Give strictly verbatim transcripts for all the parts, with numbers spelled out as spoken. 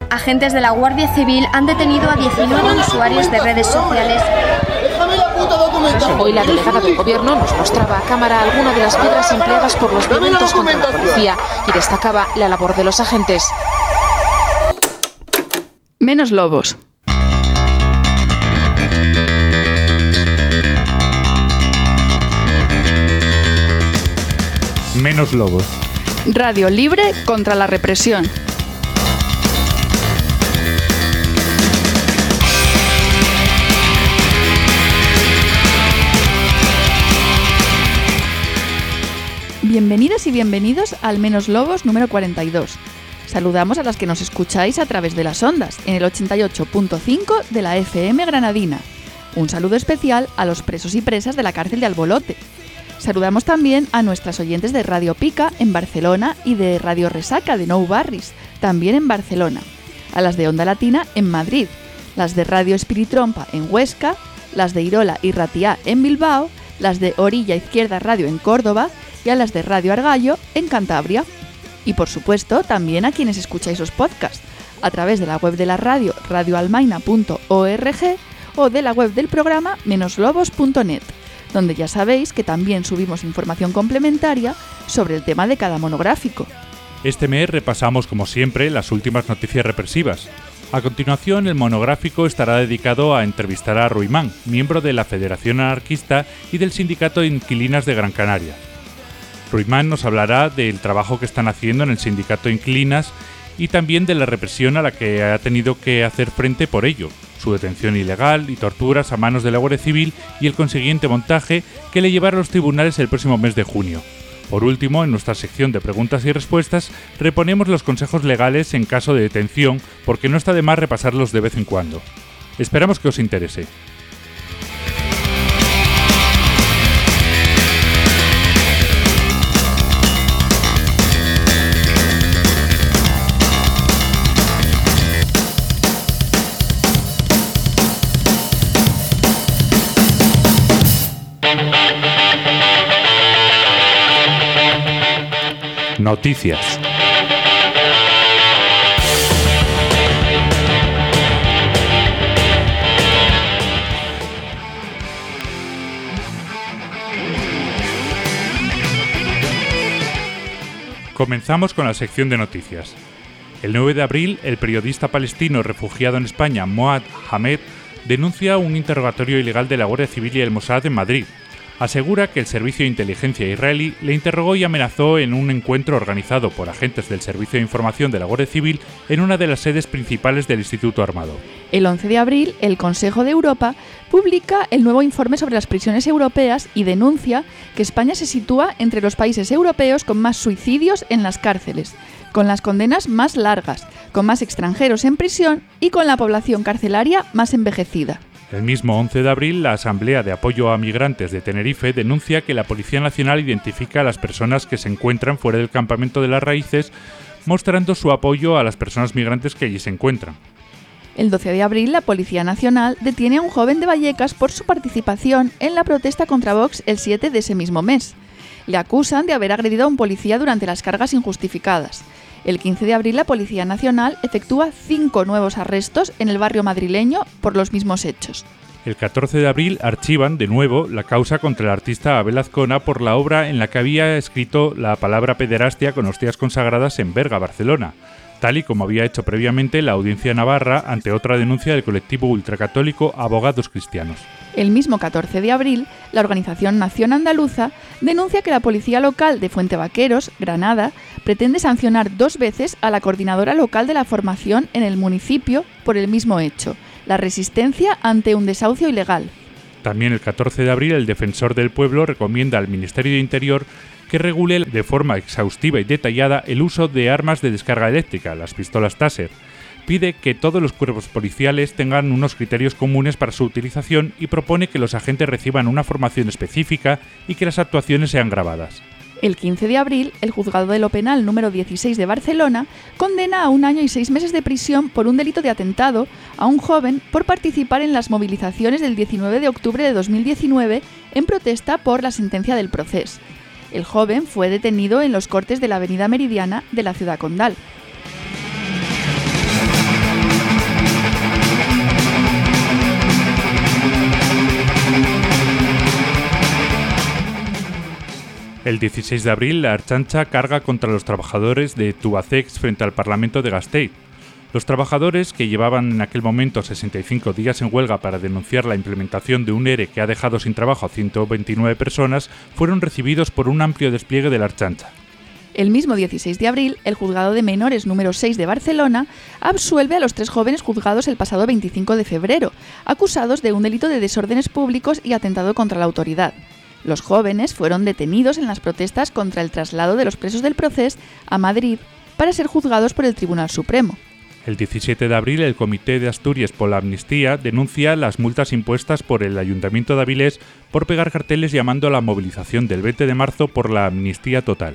Agentes de la Guardia Civil han detenido a diecinueve usuarios de redes sociales. Hoy la delegada del gobierno nos mostraba a cámara algunas de las piedras empleadas por los violentos contra la policía y destacaba la labor de los agentes. Menos lobos. Menos lobos. Radio libre contra la represión. Bienvenidas y bienvenidos al Menos Lobos número cuarenta y dos. Saludamos a las que nos escucháis a través de las ondas, en el ochenta y ocho punto cinco de la F M granadina. Un saludo especial a los presos y presas de la cárcel de Albolote. Saludamos también a nuestras oyentes de Radio Pica en Barcelona y de Radio Resaca de Nou Barris, también en Barcelona. A las de Onda Latina en Madrid, las de Radio Espiritrompa en Huesca, las de Irola y Ratiá en Bilbao, las de Orilla Izquierda Radio en Córdoba y a las de Radio Argallo en Cantabria. Y por supuesto también a quienes escucháis los podcasts a través de la web de la radio radioalmaina punto org o de la web del programa menos-lobos punto net, donde ya sabéis que también subimos información complementaria sobre el tema de cada monográfico. Este mes repasamos como siempre las últimas noticias represivas. A continuación, el monográfico estará dedicado a entrevistar a Ruimán, miembro de la Federación Anarquista y del Sindicato de Inquilinas de Gran Canaria. Ruimán nos hablará del trabajo que están haciendo en el Sindicato de Inquilinas y también de la represión a la que ha tenido que hacer frente por ello, su detención ilegal y torturas a manos de la Guardia Civil y el consiguiente montaje que le llevará a los tribunales el próximo mes de junio. Por último, en nuestra sección de preguntas y respuestas, reponemos los consejos legales en caso de detención, porque no está de más repasarlos de vez en cuando. Esperamos que os interese. Noticias. Comenzamos con la sección de noticias. El nueve de abril, el periodista palestino refugiado en España, Moad Hamed, denuncia un interrogatorio ilegal de la Guardia Civil y el Mossad en Madrid. Asegura que el Servicio de Inteligencia israelí le interrogó y amenazó en un encuentro organizado por agentes del Servicio de Información de la Guardia Civil en una de las sedes principales del Instituto Armado. El once de abril, el Consejo de Europa publica el nuevo informe sobre las prisiones europeas y denuncia que España se sitúa entre los países europeos con más suicidios en las cárceles, con las condenas más largas, con más extranjeros en prisión y con la población carcelaria más envejecida. El mismo once de abril, la Asamblea de Apoyo a Migrantes de Tenerife denuncia que la Policía Nacional identifica a las personas que se encuentran fuera del campamento de las Raíces, mostrando su apoyo a las personas migrantes que allí se encuentran. El doce de abril, la Policía Nacional detiene a un joven de Vallecas por su participación en la protesta contra Vox el siete de ese mismo mes. Le acusan de haber agredido a un policía durante las cargas injustificadas. El quince de abril, la Policía Nacional efectúa cinco nuevos arrestos en el barrio madrileño por los mismos hechos. El catorce de abril archivan, de nuevo, la causa contra el artista Abel Azcona por la obra en la que había escrito la palabra pederastia con hostias consagradas en Berga, Barcelona, tal y como había hecho previamente la Audiencia Navarra ante otra denuncia del colectivo ultracatólico Abogados Cristianos. El mismo catorce de abril, la organización Nación Andaluza denuncia que la policía local de Fuentevaqueros, Granada, pretende sancionar dos veces a la coordinadora local de la formación en el municipio por el mismo hecho, la resistencia ante un desahucio ilegal. También el catorce de abril, el Defensor del Pueblo recomienda al Ministerio de Interior que regule de forma exhaustiva y detallada el uso de armas de descarga eléctrica, las pistolas Taser. Pide que todos los cuerpos policiales tengan unos criterios comunes para su utilización y propone que los agentes reciban una formación específica y que las actuaciones sean grabadas. El quince de abril, el Juzgado de lo Penal número dieciséis de Barcelona condena a un año y seis meses de prisión por un delito de atentado a un joven por participar en las movilizaciones del diecinueve de octubre de dos mil diecinueve en protesta por la sentencia del Procés. El joven fue detenido en los cortes de la Avenida Meridiana de la ciudad condal. El dieciséis de abril, la Ertzaintza carga contra los trabajadores de Tubacex frente al Parlamento de Gasteiz. Los trabajadores, que llevaban en aquel momento sesenta y cinco días en huelga para denunciar la implementación de un ERE que ha dejado sin trabajo a ciento veintinueve personas, fueron recibidos por un amplio despliegue de la Ertzaintza. El mismo dieciséis de abril, el Juzgado de Menores número seis de Barcelona absuelve a los tres jóvenes juzgados el pasado veinticinco de febrero, acusados de un delito de desórdenes públicos y atentado contra la autoridad. Los jóvenes fueron detenidos en las protestas contra el traslado de los presos del Procés a Madrid para ser juzgados por el Tribunal Supremo. El diecisiete de abril, el Comité de Asturias por la Amnistía denuncia las multas impuestas por el Ayuntamiento de Avilés por pegar carteles llamando a la movilización del veinte de marzo por la amnistía total.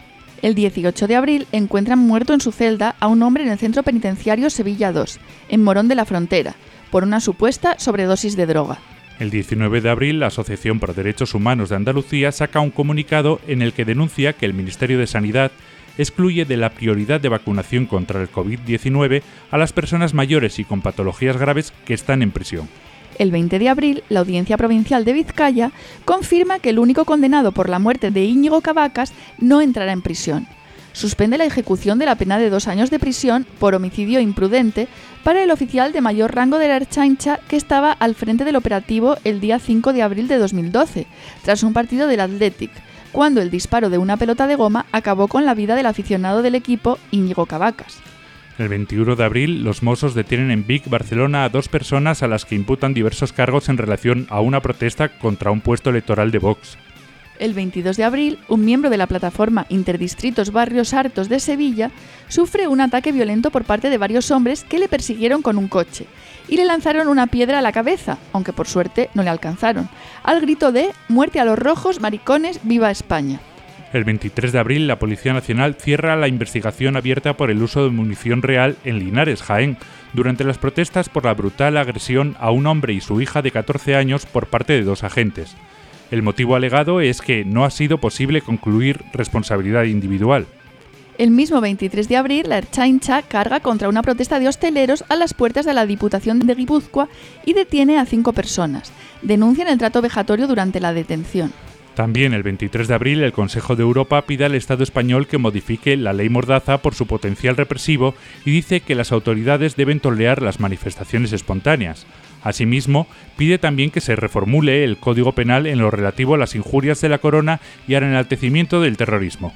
El dieciocho de abril encuentran muerto en su celda a un hombre en el centro penitenciario Sevilla dos, en Morón de la Frontera, por una supuesta sobredosis de droga. El diecinueve de abril, la Asociación por Derechos Humanos de Andalucía saca un comunicado en el que denuncia que el Ministerio de Sanidad excluye de la prioridad de vacunación contra el covid diecinueve a las personas mayores y con patologías graves que están en prisión. El veinte de abril, la Audiencia Provincial de Vizcaya confirma que el único condenado por la muerte de Íñigo Cavacas no entrará en prisión. Suspende la ejecución de la pena de dos años de prisión por homicidio imprudente para el oficial de mayor rango de la Ertzaintza que estaba al frente del operativo el día cinco de abril de dos mil doce, tras un partido del Athletic, cuando el disparo de una pelota de goma acabó con la vida del aficionado del equipo Íñigo Cavacas. El veintiuno de abril, los Mossos detienen en Vic, Barcelona, a dos personas a las que imputan diversos cargos en relación a una protesta contra un puesto electoral de Vox. El veintidós de abril, un miembro de la plataforma Interdistritos Barrios Hartos de Sevilla sufre un ataque violento por parte de varios hombres que le persiguieron con un coche y le lanzaron una piedra a la cabeza, aunque por suerte no le alcanzaron, al grito de «Muerte a los rojos, maricones, viva España». El veintitrés de abril, la Policía Nacional cierra la investigación abierta por el uso de munición real en Linares, Jaén, durante las protestas por la brutal agresión a un hombre y su hija de catorce años por parte de dos agentes. El motivo alegado es que no ha sido posible concluir responsabilidad individual. El mismo veintitrés de abril, la Ertzaintza carga contra una protesta de hosteleros a las puertas de la Diputación de Guipúzcoa y detiene a cinco personas. Denuncian el trato vejatorio durante la detención. También el veintitrés de abril, el Consejo de Europa pide al Estado español que modifique la ley Mordaza por su potencial represivo y dice que las autoridades deben tolerar las manifestaciones espontáneas. Asimismo, pide también que se reformule el Código Penal en lo relativo a las injurias de la corona y al enaltecimiento del terrorismo.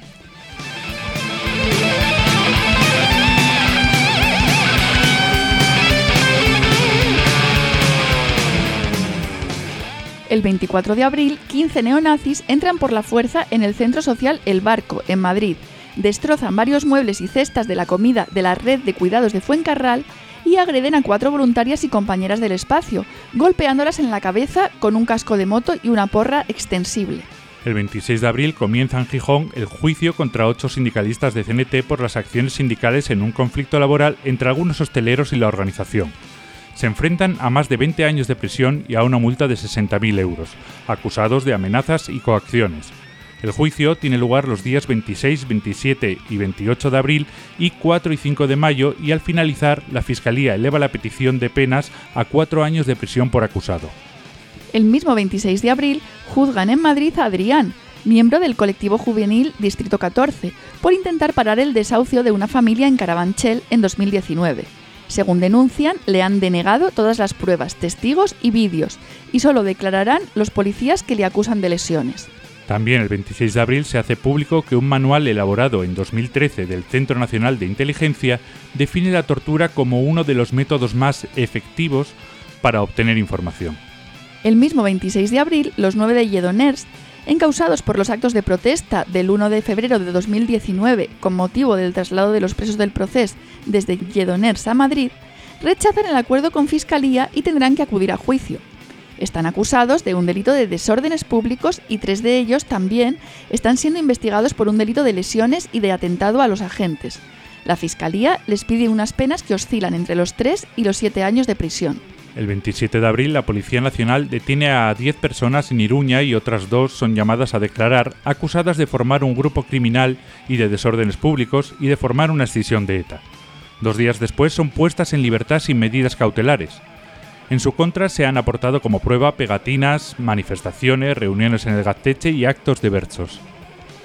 El veinticuatro de abril, quince neonazis entran por la fuerza en el centro social El Barco, en Madrid, destrozan varios muebles y cestas de la comida de la red de cuidados de Fuencarral y agreden a cuatro voluntarias y compañeras del espacio, golpeándolas en la cabeza con un casco de moto y una porra extensible. El veintiséis de abril comienza en Gijón el juicio contra ocho sindicalistas de C N T por las acciones sindicales en un conflicto laboral entre algunos hosteleros y la organización. Se enfrentan a más de veinte años de prisión y a una multa de sesenta mil euros, acusados de amenazas y coacciones. El juicio tiene lugar los días veintiséis, veintisiete y veintiocho de abril y cuatro y cinco de mayo y al finalizar la Fiscalía eleva la petición de penas a cuatro años de prisión por acusado. El mismo veintiséis de abril juzgan en Madrid a Adrián, miembro del colectivo juvenil Distrito catorce, por intentar parar el desahucio de una familia en Carabanchel en dos mil diecinueve. Según denuncian, le han denegado todas las pruebas, testigos y vídeos, y solo declararán los policías que le acusan de lesiones. También el veintiséis de abril se hace público que un manual elaborado en dos mil trece del Centro Nacional de Inteligencia define la tortura como uno de los métodos más efectivos para obtener información. El mismo veintiséis de abril, los nueve de Lledoners, encausados por los actos de protesta del uno de febrero de dos mil diecinueve con motivo del traslado de los presos del Procés desde Lledoners a Madrid, rechazan el acuerdo con Fiscalía y tendrán que acudir a juicio. Están acusados de un delito de desórdenes públicos y tres de ellos también están siendo investigados por un delito de lesiones y de atentado a los agentes. La Fiscalía les pide unas penas que oscilan entre los tres y los siete años de prisión. El veintisiete de abril, la Policía Nacional detiene a diez personas en Iruña y otras dos son llamadas a declarar, acusadas de formar un grupo criminal y de desórdenes públicos y de formar una escisión de ETA. Dos días después son puestas en libertad sin medidas cautelares. En su contra se han aportado como prueba pegatinas, manifestaciones, reuniones en el Gazteche y actos de berchos.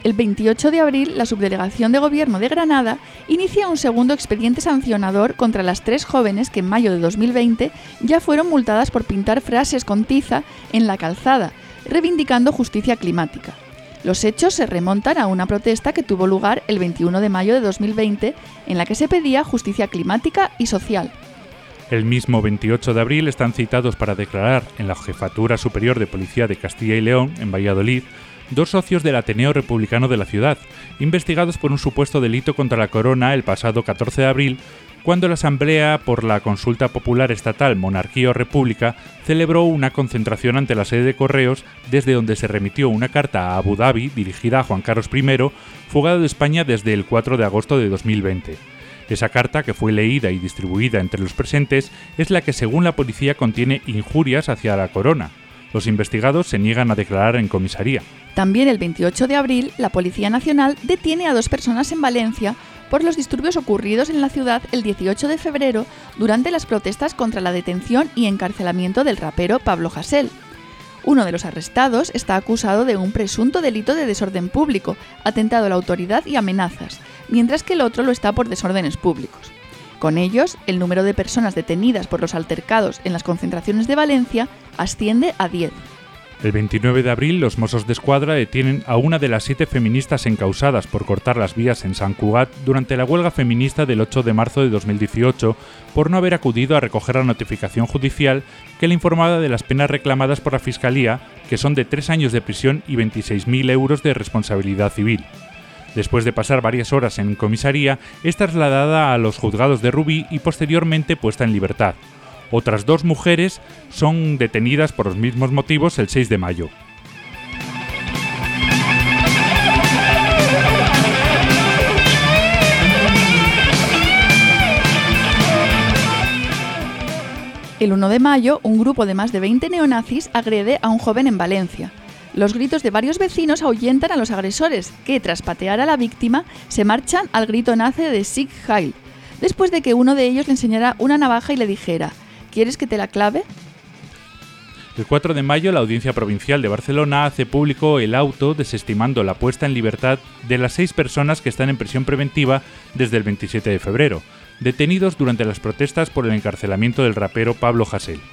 El veintiocho de abril, la Subdelegación de Gobierno de Granada inicia un segundo expediente sancionador contra las tres jóvenes que en mayo de dos mil veinte ya fueron multadas por pintar frases con tiza en la calzada, reivindicando justicia climática. Los hechos se remontan a una protesta que tuvo lugar el veintiuno de mayo de dos mil veinte, en la que se pedía justicia climática y social. El mismo veintiocho de abril están citados para declarar en la Jefatura Superior de Policía de Castilla y León, en Valladolid, dos socios del Ateneo Republicano de la ciudad, investigados por un supuesto delito contra la corona el pasado catorce de abril, cuando la Asamblea por la Consulta Popular Estatal Monarquía o República celebró una concentración ante la sede de Correos, desde donde se remitió una carta a Abu Dhabi dirigida a Juan Carlos primero, fugado de España desde el cuatro de agosto de dos mil veinte. Esa carta, que fue leída y distribuida entre los presentes, es la que según la policía contiene injurias hacia la corona. Los investigados se niegan a declarar en comisaría. También el veintiocho de abril, la Policía Nacional detiene a dos personas en Valencia por los disturbios ocurridos en la ciudad el dieciocho de febrero durante las protestas contra la detención y encarcelamiento del rapero Pablo Hasél. Uno de los arrestados está acusado de un presunto delito de desorden público, atentado a la autoridad y amenazas, mientras que el otro lo está por desórdenes públicos. Con ellos, el número de personas detenidas por los altercados en las concentraciones de Valencia asciende a diez. El veintinueve de abril, los Mossos d'Esquadra detienen a una de las siete feministas encausadas por cortar las vías en Sant Cugat durante la huelga feminista del ocho de marzo de dos mil dieciocho por no haber acudido a recoger la notificación judicial que le informaba de las penas reclamadas por la Fiscalía, que son de tres años de prisión y veintiséis mil euros de responsabilidad civil. Después de pasar varias horas en comisaría, es trasladada a los juzgados de Rubí y posteriormente puesta en libertad. Otras dos mujeres son detenidas por los mismos motivos el seis de mayo. El uno de mayo, un grupo de más de veinte neonazis agrede a un joven en Valencia. Los gritos de varios vecinos ahuyentan a los agresores, que, tras patear a la víctima, se marchan al grito nazi de Sieg Heil, después de que uno de ellos le enseñara una navaja y le dijera: ¿quieres que te la clave? El cuatro de mayo, la Audiencia Provincial de Barcelona hace público el auto desestimando la puesta en libertad de las seis personas que están en prisión preventiva desde el veintisiete de febrero, detenidos durante las protestas por el encarcelamiento del rapero Pablo Hasél.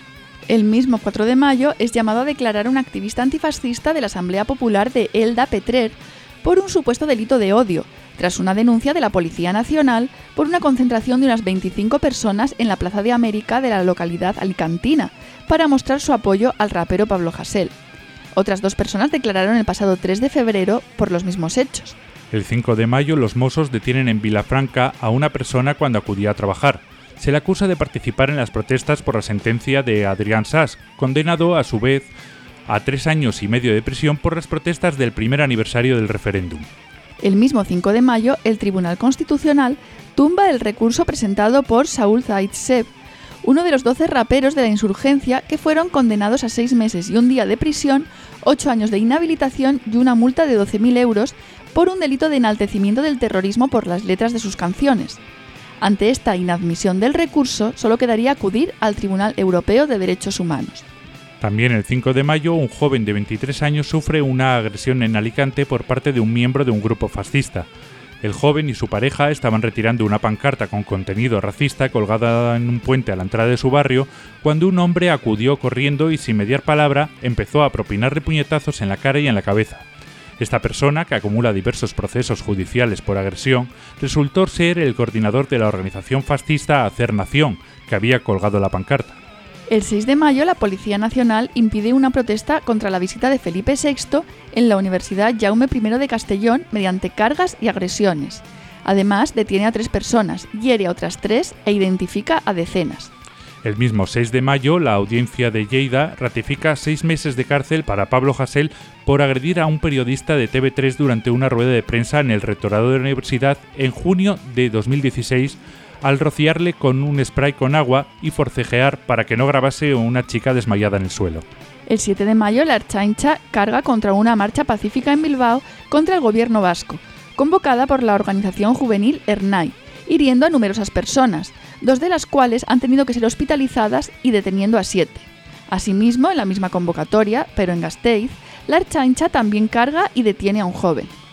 El mismo cuatro de mayo es llamado a declarar un activista antifascista de la Asamblea Popular de Elda Petrer por un supuesto delito de odio, tras una denuncia de la Policía Nacional por una concentración de unas veinticinco personas en la Plaza de América de la localidad alicantina, para mostrar su apoyo al rapero Pablo Hasél. Otras dos personas declararon el pasado tres de febrero por los mismos hechos. El cinco de mayo, los Mossos detienen en Vilafranca a una persona cuando acudía a trabajar. Se le acusa de participar en las protestas por la sentencia de Adrián Sas, condenado a su vez a tres años y medio de prisión por las protestas del primer aniversario del referéndum. El mismo cinco de mayo, el Tribunal Constitucional tumba el recurso presentado por Saúl Zaid-Seb, uno de los doce raperos de la insurgencia que fueron condenados a seis meses y un día de prisión, ocho años de inhabilitación y una multa de doce mil euros por un delito de enaltecimiento del terrorismo por las letras de sus canciones. Ante esta inadmisión del recurso, solo quedaría acudir al Tribunal Europeo de Derechos Humanos. También el cinco de mayo, un joven de veintitrés años sufre una agresión en Alicante por parte de un miembro de un grupo fascista. El joven y su pareja estaban retirando una pancarta con contenido racista colgada en un puente a la entrada de su barrio, cuando un hombre acudió corriendo y, sin mediar palabra, empezó a propinarle puñetazos en la cara y en la cabeza. Esta persona, que acumula diversos procesos judiciales por agresión, resultó ser el coordinador de la organización fascista Hacer Nación, que había colgado la pancarta. El seis de mayo, la Policía Nacional impide una protesta contra la visita de Felipe sexto en la Universidad Jaume primero de Castellón mediante cargas y agresiones. Además, detiene a tres personas, hiere a otras tres e identifica a decenas. El mismo seis de mayo, la Audiencia de Lleida ratifica seis meses de cárcel para Pablo Hasél por agredir a un periodista de T V tres durante una rueda de prensa en el rectorado de la universidad en junio de dos mil dieciséis, al rociarle con un spray con agua y forcejear para que no grabase a una chica desmayada en el suelo. El siete de mayo, la Ertzaintza carga contra una marcha pacífica en Bilbao contra el gobierno vasco, convocada por la organización juvenil Ernai, hiriendo a numerosas personas, dos de las cuales han tenido que ser hospitalizadas y deteniendo a siete. Asimismo, en la misma convocatoria, pero en Gasteiz, la Ertzaintza también carga y detiene a un joven.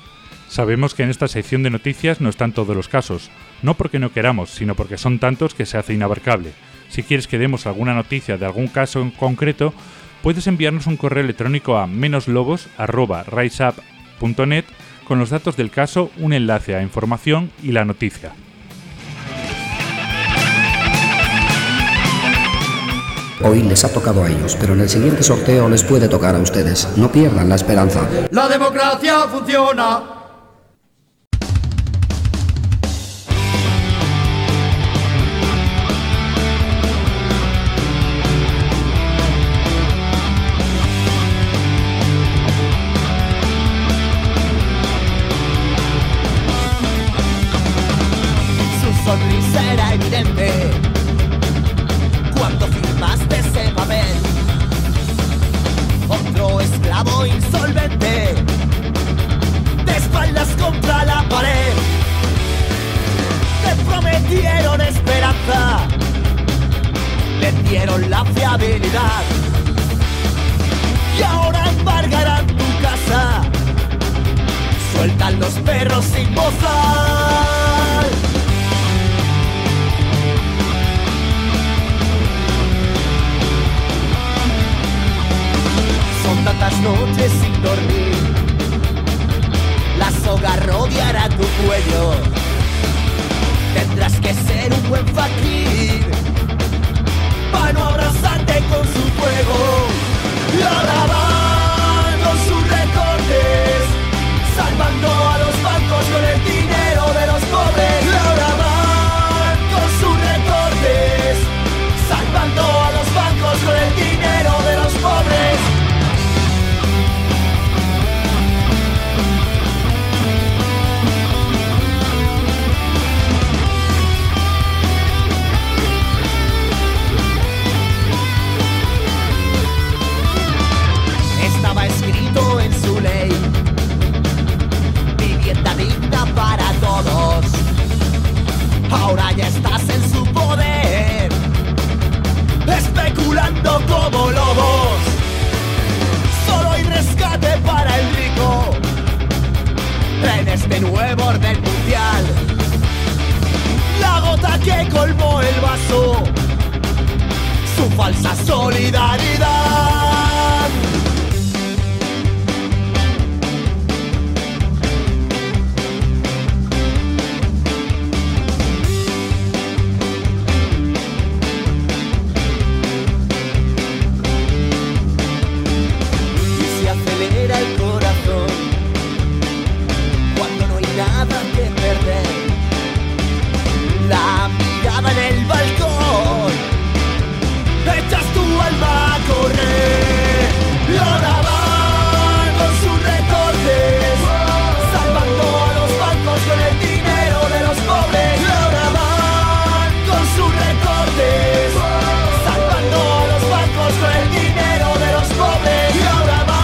Sabemos que en esta sección de noticias no están todos los casos, no porque no queramos, sino porque son tantos que se hace inabarcable. Si quieres que demos alguna noticia de algún caso en concreto, puedes enviarnos un correo electrónico a menoslobos arroba riseup punto net con los datos del caso, un enlace a información y la noticia. Hoy les ha tocado a ellos, pero en el siguiente sorteo les puede tocar a ustedes. No pierdan la esperanza. La democracia funciona. Su sonrisa era evidente cuando firmaste ese papel. Otro esclavo insolvente, de espaldas contra la pared. Te prometieron esperanza, le dieron la fiabilidad, y ahora embargarán tu casa. Sueltan los perros sin bozal. Son tantas noches sin dormir, la soga rodeará tu cuello. Tendrás que ser un buen fakir para no abrazarte con su fuego. Y ahora van con sus recortes, salvando a los bancos con el dinero de los pobres. Y ahora van con sus recortes, salvando a los bancos con el dinero de los pobres. Estaba escrito en su ley, vivienda digna para todos. Ahora ya estás en su poder, especulando como lobos. Solo hay rescate para el rico en este nuevo orden mundial. La gota que colmó el vaso, su falsa solidaridad. El corazón cuando no hay nada que perder. La mirada en el balcón, echas tu alma a correr. Y ahora van con sus recortes, salvando a los bancos con el dinero de los pobres. Y ahora van con sus recortes, salvando a los bancos con el dinero de los pobres. Y ahora van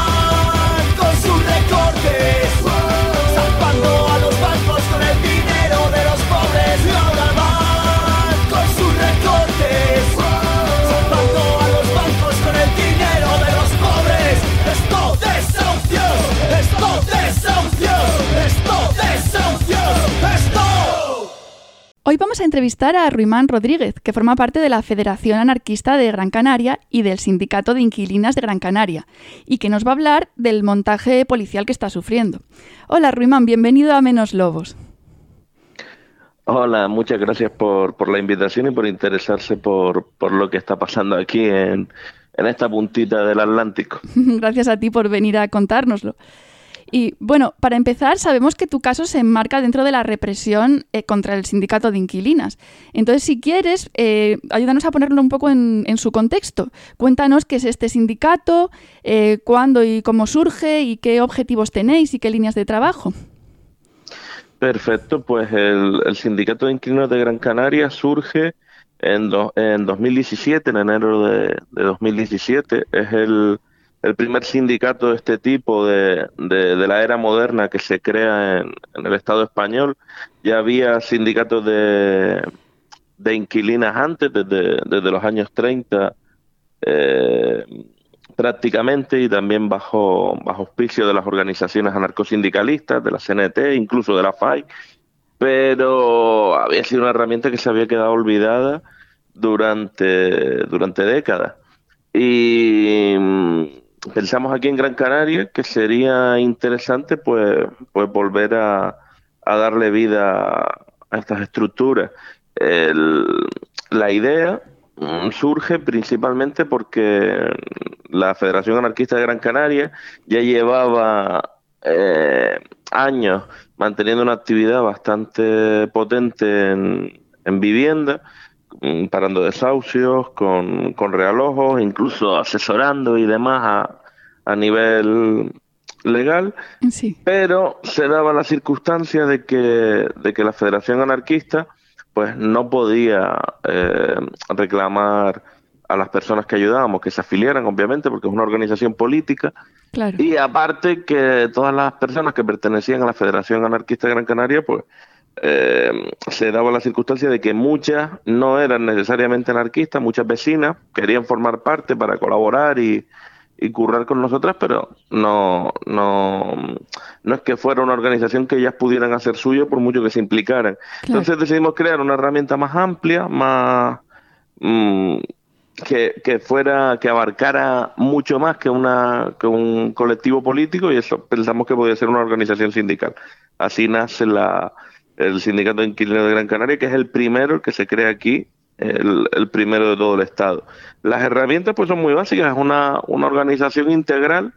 salvando a los bancos con el dinero de los pobres. Y ahora van con sus recortes, salvando a los bancos con el dinero de los pobres. Esto desahucios, esto desahucios, esto desahucios, esto. Hoy vamos a entrevistar a Ruimán Rodríguez, que forma parte de la Federación Anarquista de Gran Canaria y del Sindicato de Inquilinas de Gran Canaria, y que nos va a hablar del montaje policial que está sufriendo. Hola Ruimán, bienvenido a Menos Lobos. Hola, muchas gracias por, por la invitación y por interesarse por, por lo que está pasando aquí en, en esta puntita del Atlántico. Gracias a ti por venir a contárnoslo. Y bueno, para empezar, sabemos que tu caso se enmarca dentro de la represión eh, contra el sindicato de inquilinas. Entonces, si quieres, eh, ayúdanos a ponerlo un poco en, en su contexto. Cuéntanos qué es este sindicato, eh, cuándo y cómo surge y qué objetivos tenéis y qué líneas de trabajo. Perfecto, pues el, el Sindicato de Inquilinos de Gran Canaria surge en, do, en dos mil diecisiete, en enero de, de dos mil diecisiete. Es el... el primer sindicato de este tipo de, de, de la era moderna que se crea en, en el Estado español. Ya había sindicatos de, de inquilinas antes, desde, desde los años treinta, eh, prácticamente, y también bajo, bajo auspicio de las organizaciones anarcosindicalistas, de la C N T, incluso de la F A I, pero había sido una herramienta que se había quedado olvidada durante, durante décadas. Y pensamos aquí en Gran Canaria que sería interesante pues, pues volver a, a darle vida a estas estructuras. El, la idea surge principalmente porque la Federación Anarquista de Gran Canaria ya llevaba eh, años manteniendo una actividad bastante potente en, en vivienda, parando desahucios, con, con realojos, incluso asesorando y demás a, a nivel legal, sí. Pero se daba la circunstancia de que, de que la Federación Anarquista pues no podía eh, reclamar a las personas que ayudábamos que se afiliaran, obviamente, porque es una organización política. Claro. Y aparte que todas las personas que pertenecían a la Federación Anarquista de Gran Canaria, pues eh, se daba la circunstancia de que muchas no eran necesariamente anarquistas, muchas vecinas querían formar parte para colaborar y, y currar con nosotras, pero no, no, no es que fuera una organización que ellas pudieran hacer suyo por mucho que se implicaran. Claro. Entonces decidimos crear una herramienta más amplia, más mmm, que, que fuera, que abarcara mucho más que una que un colectivo político, y eso pensamos que podía ser una organización sindical. Así nace la el Sindicato de Inquilinos de Gran Canaria, que es el primero que se crea aquí, el, el primero de todo el Estado. Las herramientas pues son muy básicas, es una, una organización integral,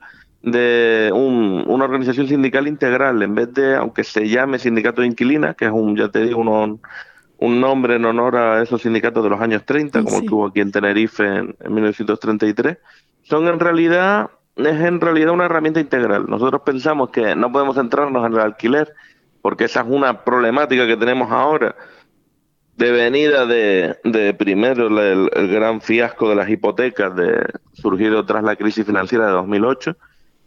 de un, una organización sindical integral, en vez de, aunque se llame Sindicato de Inquilinas, que es un, ya te digo, uno, un nombre en honor a esos sindicatos de los años treinta, como sí. Tuvo aquí en Tenerife en, en mil novecientos treinta y tres, son en realidad, es en realidad una herramienta integral. Nosotros pensamos que no podemos centrarnos en el alquiler, porque esa es una problemática que tenemos ahora, de venida de, de primero el, el gran fiasco de las hipotecas de, surgido tras la crisis financiera de dos mil ocho,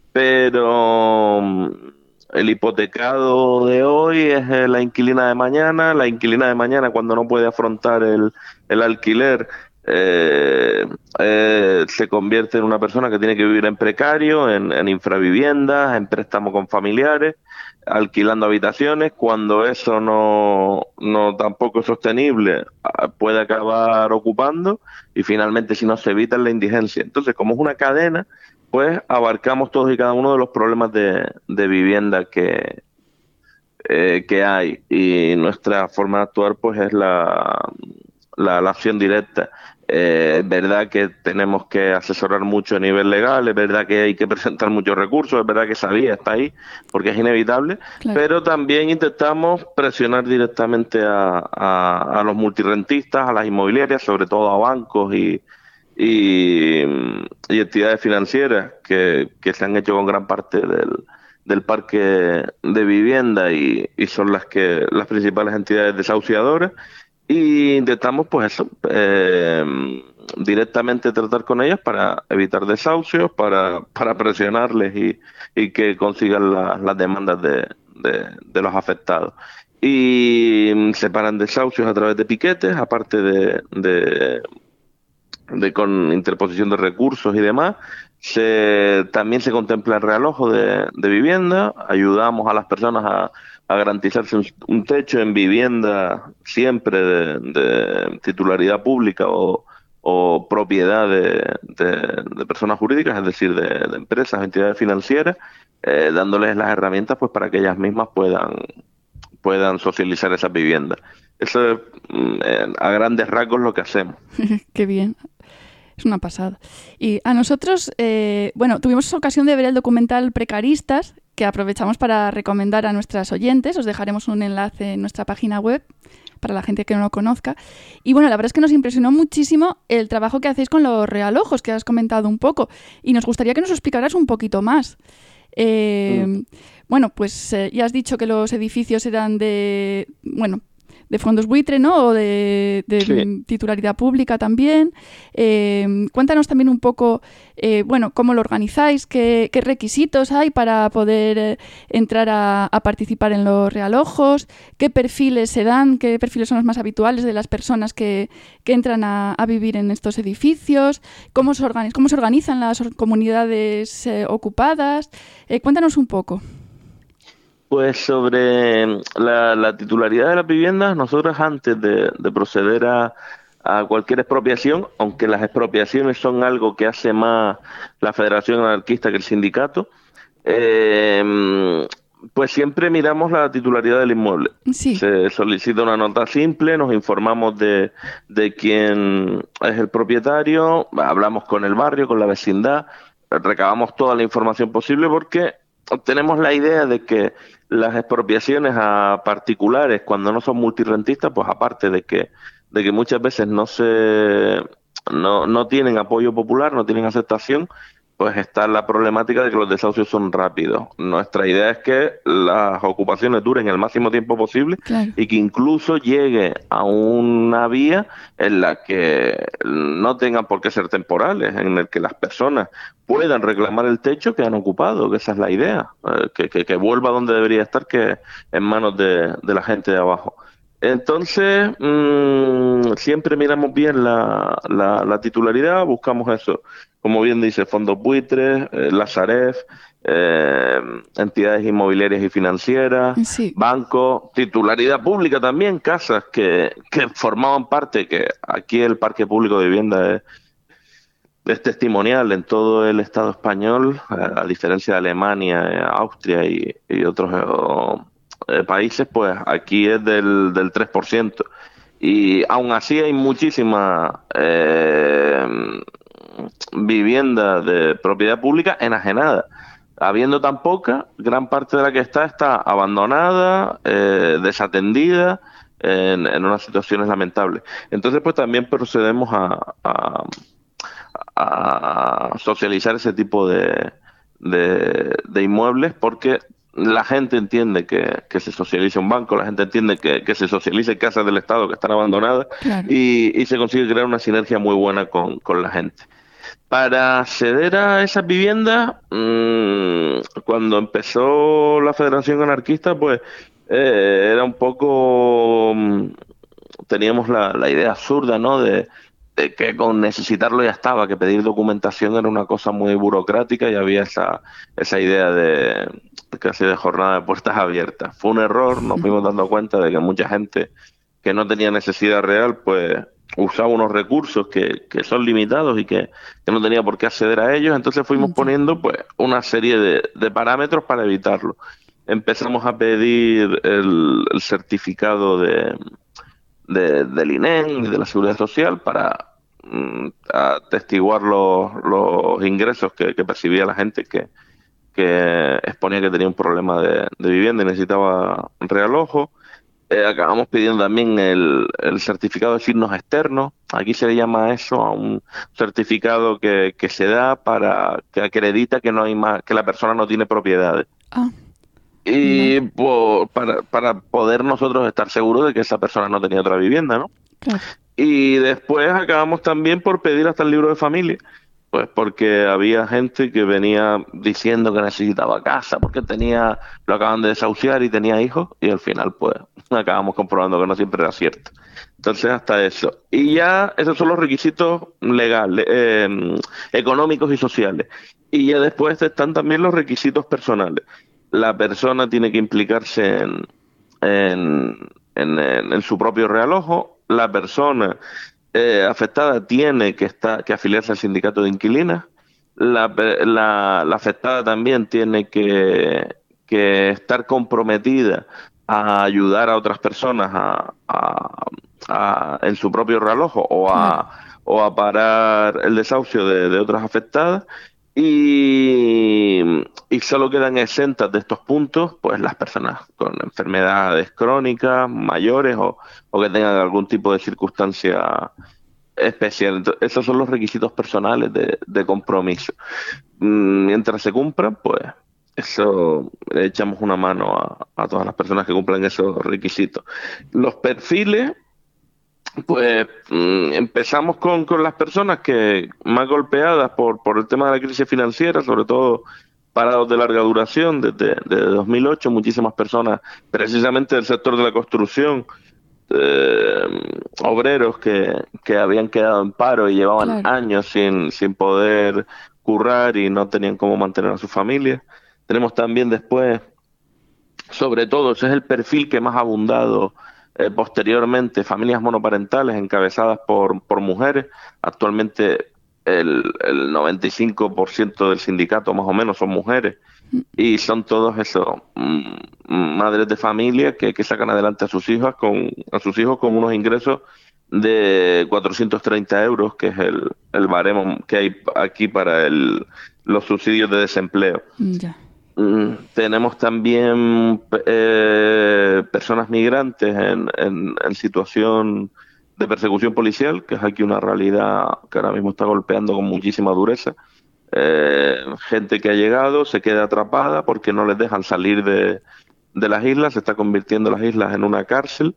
pero el hipotecado de hoy es la inquilina de mañana, la inquilina de mañana cuando no puede afrontar el, el alquiler eh, eh, se convierte en una persona que tiene que vivir en precario, en, en infraviviendas, en préstamo con familiares, alquilando habitaciones. Cuando eso no, no tampoco es sostenible, puede acabar ocupando, y finalmente, si no se evita, la indigencia. Entonces, como es una cadena, pues abarcamos todos y cada uno de los problemas de, de vivienda que, eh, que hay, y nuestra forma de actuar pues es la, la, la acción directa. Eh, es verdad que tenemos que asesorar mucho a nivel legal, es verdad que hay que presentar muchos recursos, es verdad que esa vía está ahí porque es inevitable, claro. Pero también intentamos presionar directamente a, a, a los multirentistas, a las inmobiliarias, sobre todo a bancos y, y, y entidades financieras que, que se han hecho con gran parte del, del parque de vivienda, y, y son las que las principales entidades desahuciadoras. Y intentamos, pues eso, eh, directamente tratar con ellas para evitar desahucios, para, para presionarles y, y que consigan la, las demandas de, de, de los afectados. Y separan desahucios a través de piquetes, aparte de, de, de con interposición de recursos y demás. Se, también se contempla el realojo de, de vivienda, ayudamos a las personas a a garantizarse un, un techo en vivienda siempre de, de titularidad pública o, o propiedad de, de, de personas jurídicas, es decir, de, de empresas, entidades financieras, eh, dándoles las herramientas pues para que ellas mismas puedan, puedan socializar esas viviendas. Eso es eh, a grandes rasgos lo que hacemos. Qué bien. Es una pasada. Y a nosotros, eh, bueno, tuvimos ocasión de ver el documental Precaristas, que aprovechamos para recomendar a nuestras oyentes. Os dejaremos un enlace en nuestra página web para la gente que no lo conozca. Y bueno, la verdad es que nos impresionó muchísimo el trabajo que hacéis con los realojos, que has comentado un poco. Y nos gustaría que nos explicaras un poquito más. Eh, mm. Bueno, pues eh, ya has dicho que los edificios eran de... Bueno, de fondos buitre, ¿no? O de, de Sí. titularidad pública también. Eh, cuéntanos también un poco, eh, bueno, cómo lo organizáis, qué, qué requisitos hay para poder eh, entrar a, a participar en los realojos, qué perfiles se dan, qué perfiles son los más habituales de las personas que, que entran a, a vivir en estos edificios, cómo se, organiz- cómo se organizan las or- comunidades eh, ocupadas. Eh, cuéntanos un poco. Pues sobre la, la titularidad de las viviendas, nosotros antes de, de proceder a, a cualquier expropiación, aunque las expropiaciones son algo que hace más la Federación Anarquista que el sindicato, eh, pues siempre miramos la titularidad del inmueble. Sí. Se solicita una nota simple, nos informamos de, de quién es el propietario, hablamos con el barrio, con la vecindad, recabamos toda la información posible porque tenemos la idea de que las expropiaciones a particulares, cuando no son multirentistas, pues aparte de que de que muchas veces no se no, no tienen apoyo popular, no tienen aceptación, pues está la problemática de que los desahucios son rápidos. Nuestra idea es que las ocupaciones duren el máximo tiempo posible, Claro. y que incluso llegue a una vía en la que no tengan por qué ser temporales, en el que las personas puedan reclamar el techo que han ocupado, que esa es la idea, eh, que, que, que vuelva donde debería estar, que en manos de, de la gente de abajo. Entonces, mmm, siempre miramos bien la, la, la titularidad, buscamos eso, como bien dice, fondos buitres, eh, la Saref, eh, entidades inmobiliarias y financieras, Sí. bancos, titularidad pública también, casas que, que formaban parte, que aquí el parque público de vivienda es, es testimonial en todo el Estado español, a, a diferencia de Alemania, eh, Austria y, y otros eh, países, pues aquí es del, del tres por ciento. Y aún así hay muchísima eh, vivienda de propiedad pública enajenada. Habiendo tan poca, gran parte de la que está está abandonada, eh, desatendida, en, en unas situaciones lamentables. Entonces, pues también procedemos a, a, a socializar ese tipo de, de, de inmuebles, porque la gente entiende que, que se socializa un banco, la gente entiende que, que se socializa casas del Estado que están abandonadas, Claro. y, y se consigue crear una sinergia muy buena con, con la gente. Para acceder a esas viviendas, mmm, cuando empezó la Federación Anarquista, pues eh, era un poco... Mmm, teníamos la, la idea absurda, ¿no?, de, de que con necesitarlo ya estaba, que pedir documentación era una cosa muy burocrática, y había esa, esa idea de casi de jornada de puertas abiertas. Fue un error, nos fuimos dando cuenta de que mucha gente que no tenía necesidad real, pues usaba unos recursos que, que son limitados y que, que no tenía por qué acceder a ellos. Entonces fuimos poniendo pues una serie de, de parámetros para evitarlo. Empezamos a pedir el, el certificado de, de, del I N E M y de la Seguridad Social para mm, atestiguar los, los ingresos que, que percibía la gente que, que exponía que tenía un problema de, de vivienda y necesitaba realojo. Eh, acabamos pidiendo también el, el certificado de signos externos. Aquí se le llama eso a un certificado que, que se da para que acredita que no hay más, que la persona no tiene propiedades. Ah, y por, para, para poder nosotros estar seguros de que esa persona no tenía otra vivienda, ¿no? claro. Y después acabamos también por pedir hasta el libro de familia. Pues porque había gente que venía diciendo que necesitaba casa, porque tenía, lo acaban de desahuciar y tenía hijos, y al final pues acabamos comprobando que no siempre era cierto. Entonces hasta eso. Y ya esos son los requisitos legales, eh, económicos y sociales. Y ya después están también los requisitos personales. La persona tiene que implicarse en, en, en, en, en su propio realojo. La persona Eh, afectada tiene que estar que afiliarse al sindicato de inquilinas. La, la, la afectada también tiene que, que estar comprometida a ayudar a otras personas a, a, a, en su propio realojo o a, o a parar el desahucio de, de otras afectadas. Y, y solo quedan exentas de estos puntos pues las personas con enfermedades crónicas, mayores o, o que tengan algún tipo de circunstancia especial. Entonces, esos son los requisitos personales de, de compromiso. Mientras se cumplan, pues eso le echamos una mano a, a todas las personas que cumplan esos requisitos. Los perfiles, pues mm, empezamos con, con las personas que más golpeadas por, por el tema de la crisis financiera, sobre todo parados de larga duración. Desde, desde dos mil ocho muchísimas personas, precisamente del sector de la construcción, eh, obreros que, que habían quedado en paro y llevaban Claro. años sin, sin poder currar y no tenían cómo mantener a su familia. Tenemos también después, sobre todo, ese es el perfil que más ha abundado eh, posteriormente, familias monoparentales encabezadas por, por mujeres. Actualmente el, el noventa y cinco por ciento del sindicato más o menos son mujeres y son todos esos mm, madres de familia que, que sacan adelante a sus hijas con a sus hijos con unos ingresos de cuatrocientos treinta euros, que es el, el baremo que hay aquí para el, los subsidios de desempleo. Ya. Mm, Tenemos también eh, personas migrantes en, en, en situación de persecución policial, que es aquí una realidad que ahora mismo está golpeando con muchísima dureza. Eh, gente que ha llegado, se queda atrapada porque no les dejan salir de, de las islas, se está convirtiendo las islas en una cárcel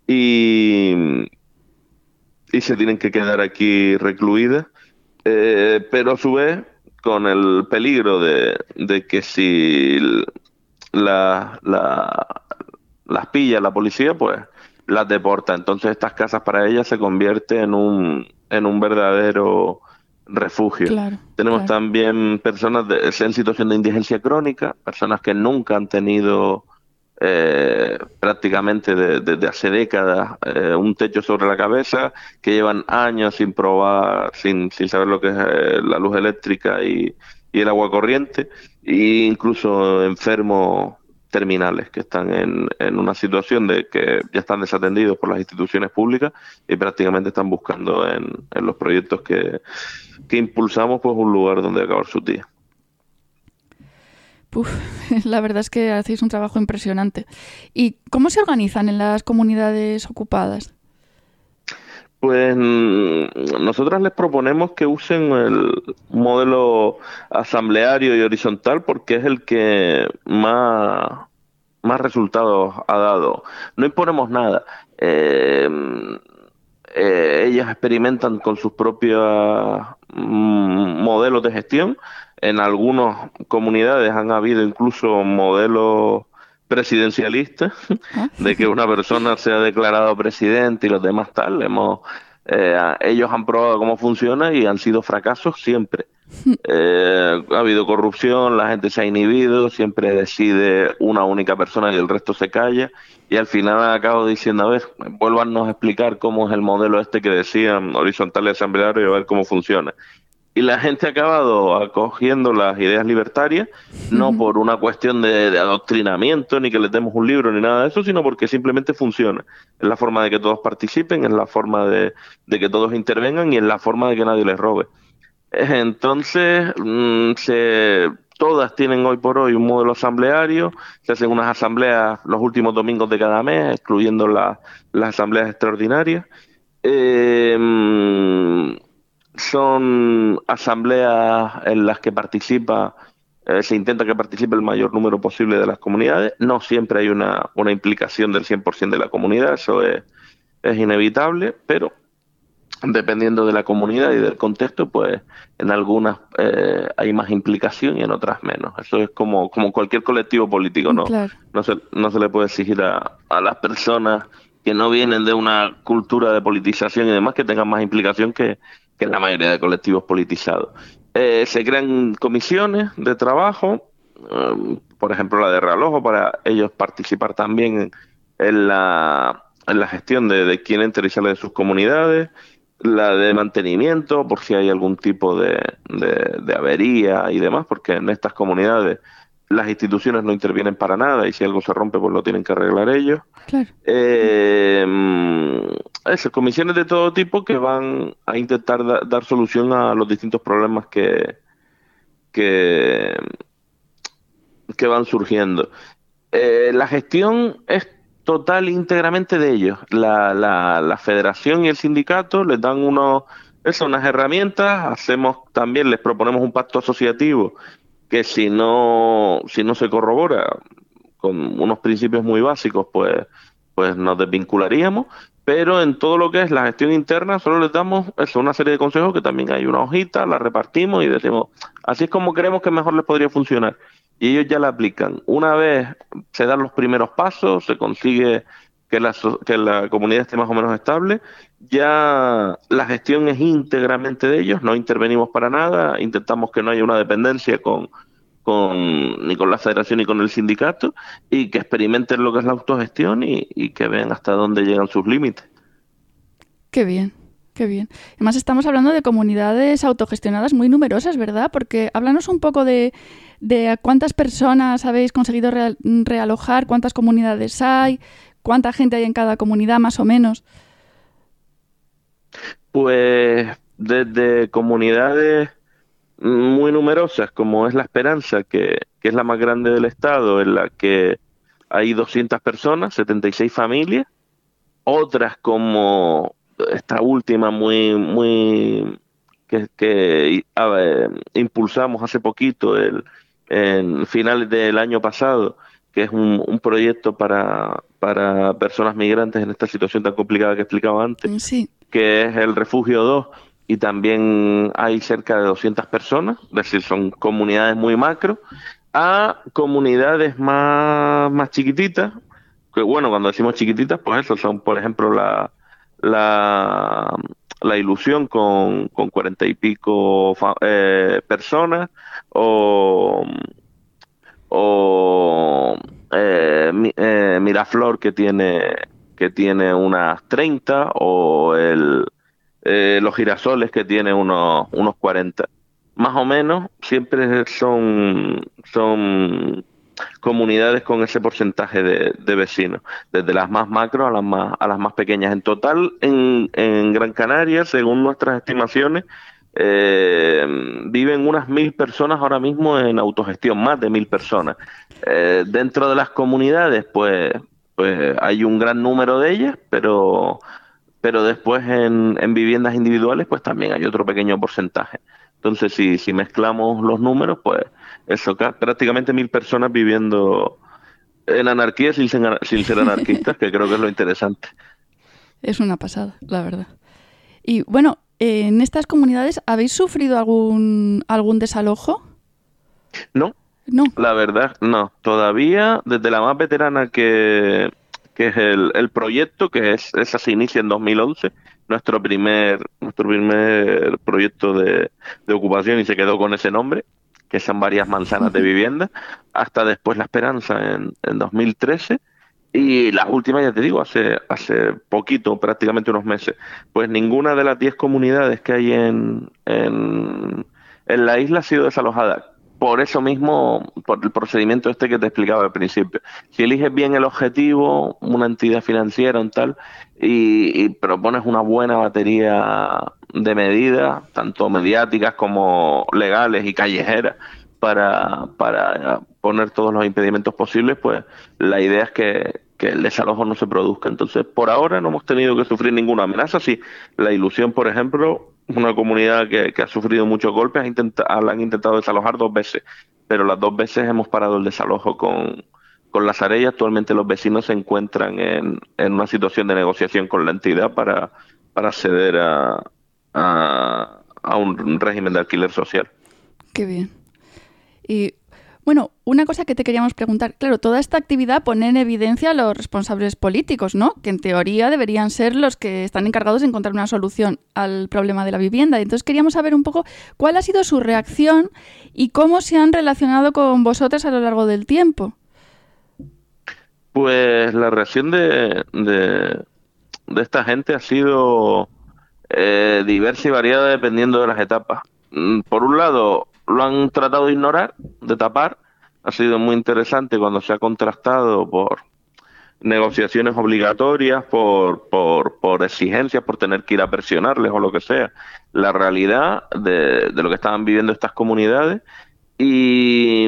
y, y se tienen que quedar aquí recluidas, eh, pero a su vez con el peligro de, de que si la, la, las pilla la policía, pues las deporta. Entonces estas casas para ellas se convierten en un, en un verdadero refugio. Claro, Tenemos claro. también personas de, en situación de indigencia crónica, personas que nunca han tenido eh, prácticamente desde de, de hace décadas eh, un techo sobre la cabeza, que llevan años sin probar, sin, sin saber lo que es eh, la luz eléctrica y, y el agua corriente, e incluso enfermos terminales que están en, en una situación de que ya están desatendidos por las instituciones públicas y prácticamente están buscando en, en los proyectos que, que impulsamos pues un lugar donde acabar sus días. Puf, la verdad es que hacéis un trabajo impresionante. ¿Y cómo se organizan en las comunidades ocupadas? Pues nosotras les proponemos que usen el modelo asambleario y horizontal porque es el que más, más resultados ha dado. No imponemos nada. Eh, eh, ellas experimentan con sus propios mm, modelos de gestión. En algunas comunidades han habido incluso modelos presidencialistas, ¿Ah? de que una persona sea declarado presidente y los demás tal. Hemos, eh, ellos han probado cómo funciona y han sido fracasos siempre. Eh, ha habido corrupción, la gente se ha inhibido, siempre decide una única persona y el resto se calla, y al final acabo diciendo, a ver, vuélvanos a explicar cómo es el modelo este que decían, horizontal y asambleario, y a ver cómo funciona. Y la gente ha acabado acogiendo las ideas libertarias, no uh-huh. por una cuestión de, de adoctrinamiento, ni que les demos un libro, ni nada de eso, sino porque simplemente funciona. Es la forma de que todos participen, es la forma de, de que todos intervengan y es la forma de que nadie les robe. Entonces, mmm, se, todas tienen hoy por hoy un modelo asambleario, se hacen unas asambleas los últimos domingos de cada mes, excluyendo la, las asambleas extraordinarias. Eh, mmm, Son asambleas en las que participa, eh, se intenta que participe el mayor número posible de las comunidades. No siempre hay una, una implicación del cien por ciento de la comunidad, eso es, es inevitable, pero dependiendo de la comunidad y del contexto, pues en algunas eh, hay más implicación y en otras menos. Eso es como, como cualquier colectivo político, ¿no? Claro. No se, no se le puede exigir a, a las personas que no vienen de una cultura de politización y demás que tengan más implicación que que en la mayoría de colectivos politizados. Eh, se crean comisiones de trabajo, eh, por ejemplo la de realojo, para ellos participar también en, en, la, en la gestión de, de quién entra y sale de sus comunidades, la de mantenimiento, por si hay algún tipo de, de, de avería y demás, porque en estas comunidades las instituciones no intervienen para nada y si algo se rompe pues lo tienen que arreglar ellos. Claro. Eh, esas comisiones de todo tipo que van a intentar da, dar solución a los distintos problemas que, que, que van surgiendo. Eh, la gestión es total e íntegramente de ellos. La, la, la federación y el sindicato les dan unos, eso, unas herramientas. Hacemos también, les proponemos un pacto asociativo que si no, si no se corrobora con unos principios muy básicos, pues, pues nos desvincularíamos. Pero en todo lo que es la gestión interna solo les damos eso, una serie de consejos, que también hay una hojita, la repartimos y decimos, así es como creemos que mejor les podría funcionar. Y ellos ya la aplican. Una vez se dan los primeros pasos, se consigue que la, que la comunidad esté más o menos estable, ya la gestión es íntegramente de ellos, no intervenimos para nada, intentamos que no haya una dependencia con, con ni con la federación ni con el sindicato, y que experimenten lo que es la autogestión y, y que vean hasta dónde llegan sus límites. Qué bien, qué bien. Además estamos hablando de comunidades autogestionadas muy numerosas, ¿verdad? Porque háblanos un poco de, de cuántas personas habéis conseguido real, realojar, cuántas comunidades hay, cuánta gente hay en cada comunidad, más o menos. Pues desde comunidades muy numerosas, como es La Esperanza, que, que es la más grande del estado, en la que hay doscientas personas, setenta y seis familias, otras como esta última muy muy que, que a ver, impulsamos hace poquito, el, en finales del año pasado, que es un, un proyecto para, para personas migrantes en esta situación tan complicada que explicaba antes, sí. que es el Refugio dos, y también hay cerca de doscientas personas, es decir, son comunidades muy macro, a comunidades más, más chiquititas, que bueno, cuando decimos chiquititas, pues eso son, por ejemplo, la la, la Ilusión con, con cuarenta y pico fa, eh, personas, o o eh, eh, Miraflor, que tiene que tiene unas treinta, o el eh, Los Girasoles, que tiene unos unos cuarenta. Más o menos siempre son son comunidades con ese porcentaje de, de vecinos, desde las más macro a las más a las más pequeñas. En total, en, en Gran Canaria, según nuestras estimaciones, eh, viven unas mil personas ahora mismo en autogestión, más de mil personas. Eh, dentro de las comunidades, pues, pues hay un gran número de ellas, pero pero después en, en viviendas individuales, pues también hay otro pequeño porcentaje. Entonces, si, si mezclamos los números, pues eso, prácticamente mil personas viviendo en anarquía sin ser, sin ser anarquistas, que creo que es lo interesante. Es una pasada, la verdad. Y bueno, ¿en estas comunidades habéis sufrido algún algún desalojo? No, no. La verdad, no. Todavía, desde la más veterana, que, que es el, el proyecto, que es esa se inicia en dos mil once, nuestro primer nuestro primer proyecto de, de ocupación, y se quedó con ese nombre, que son varias manzanas de vivienda, hasta después La Esperanza en, en dos mil trece, y las últimas, ya te digo, hace hace poquito, prácticamente unos meses. Pues ninguna de las diez comunidades que hay en, en, en la isla ha sido desalojada. Por eso mismo, por el procedimiento este que te explicaba al principio. Si eliges bien el objetivo, una entidad financiera, un tal, y, y propones una buena batería de medidas, tanto mediáticas como legales y callejeras, para, para poner todos los impedimentos posibles, pues la idea es que, que el desalojo no se produzca. Entonces, por ahora no hemos tenido que sufrir ninguna amenaza. Sí, La Ilusión, por ejemplo, una comunidad que, que ha sufrido muchos golpes, ha intenta, la han intentado desalojar dos veces, pero las dos veces hemos parado el desalojo con, con la Sarella. Actualmente los vecinos se encuentran en, en una situación de negociación con la entidad para, para acceder a, a, a un régimen de alquiler social. Qué bien. Y bueno, una cosa que te queríamos preguntar, claro, toda esta actividad pone en evidencia a los responsables políticos, ¿no? Que en teoría deberían ser los que están encargados de encontrar una solución al problema de la vivienda. Entonces queríamos saber un poco cuál ha sido su reacción y cómo se han relacionado con vosotras a lo largo del tiempo. Pues la reacción de, de, de esta gente ha sido eh, diversa y variada dependiendo de las etapas. Por un lado, lo han tratado de ignorar, de tapar. Ha sido muy interesante cuando se ha contrastado por negociaciones obligatorias, por, por, por exigencias, por tener que ir a presionarles o lo que sea, la realidad de, de lo que estaban viviendo estas comunidades, y,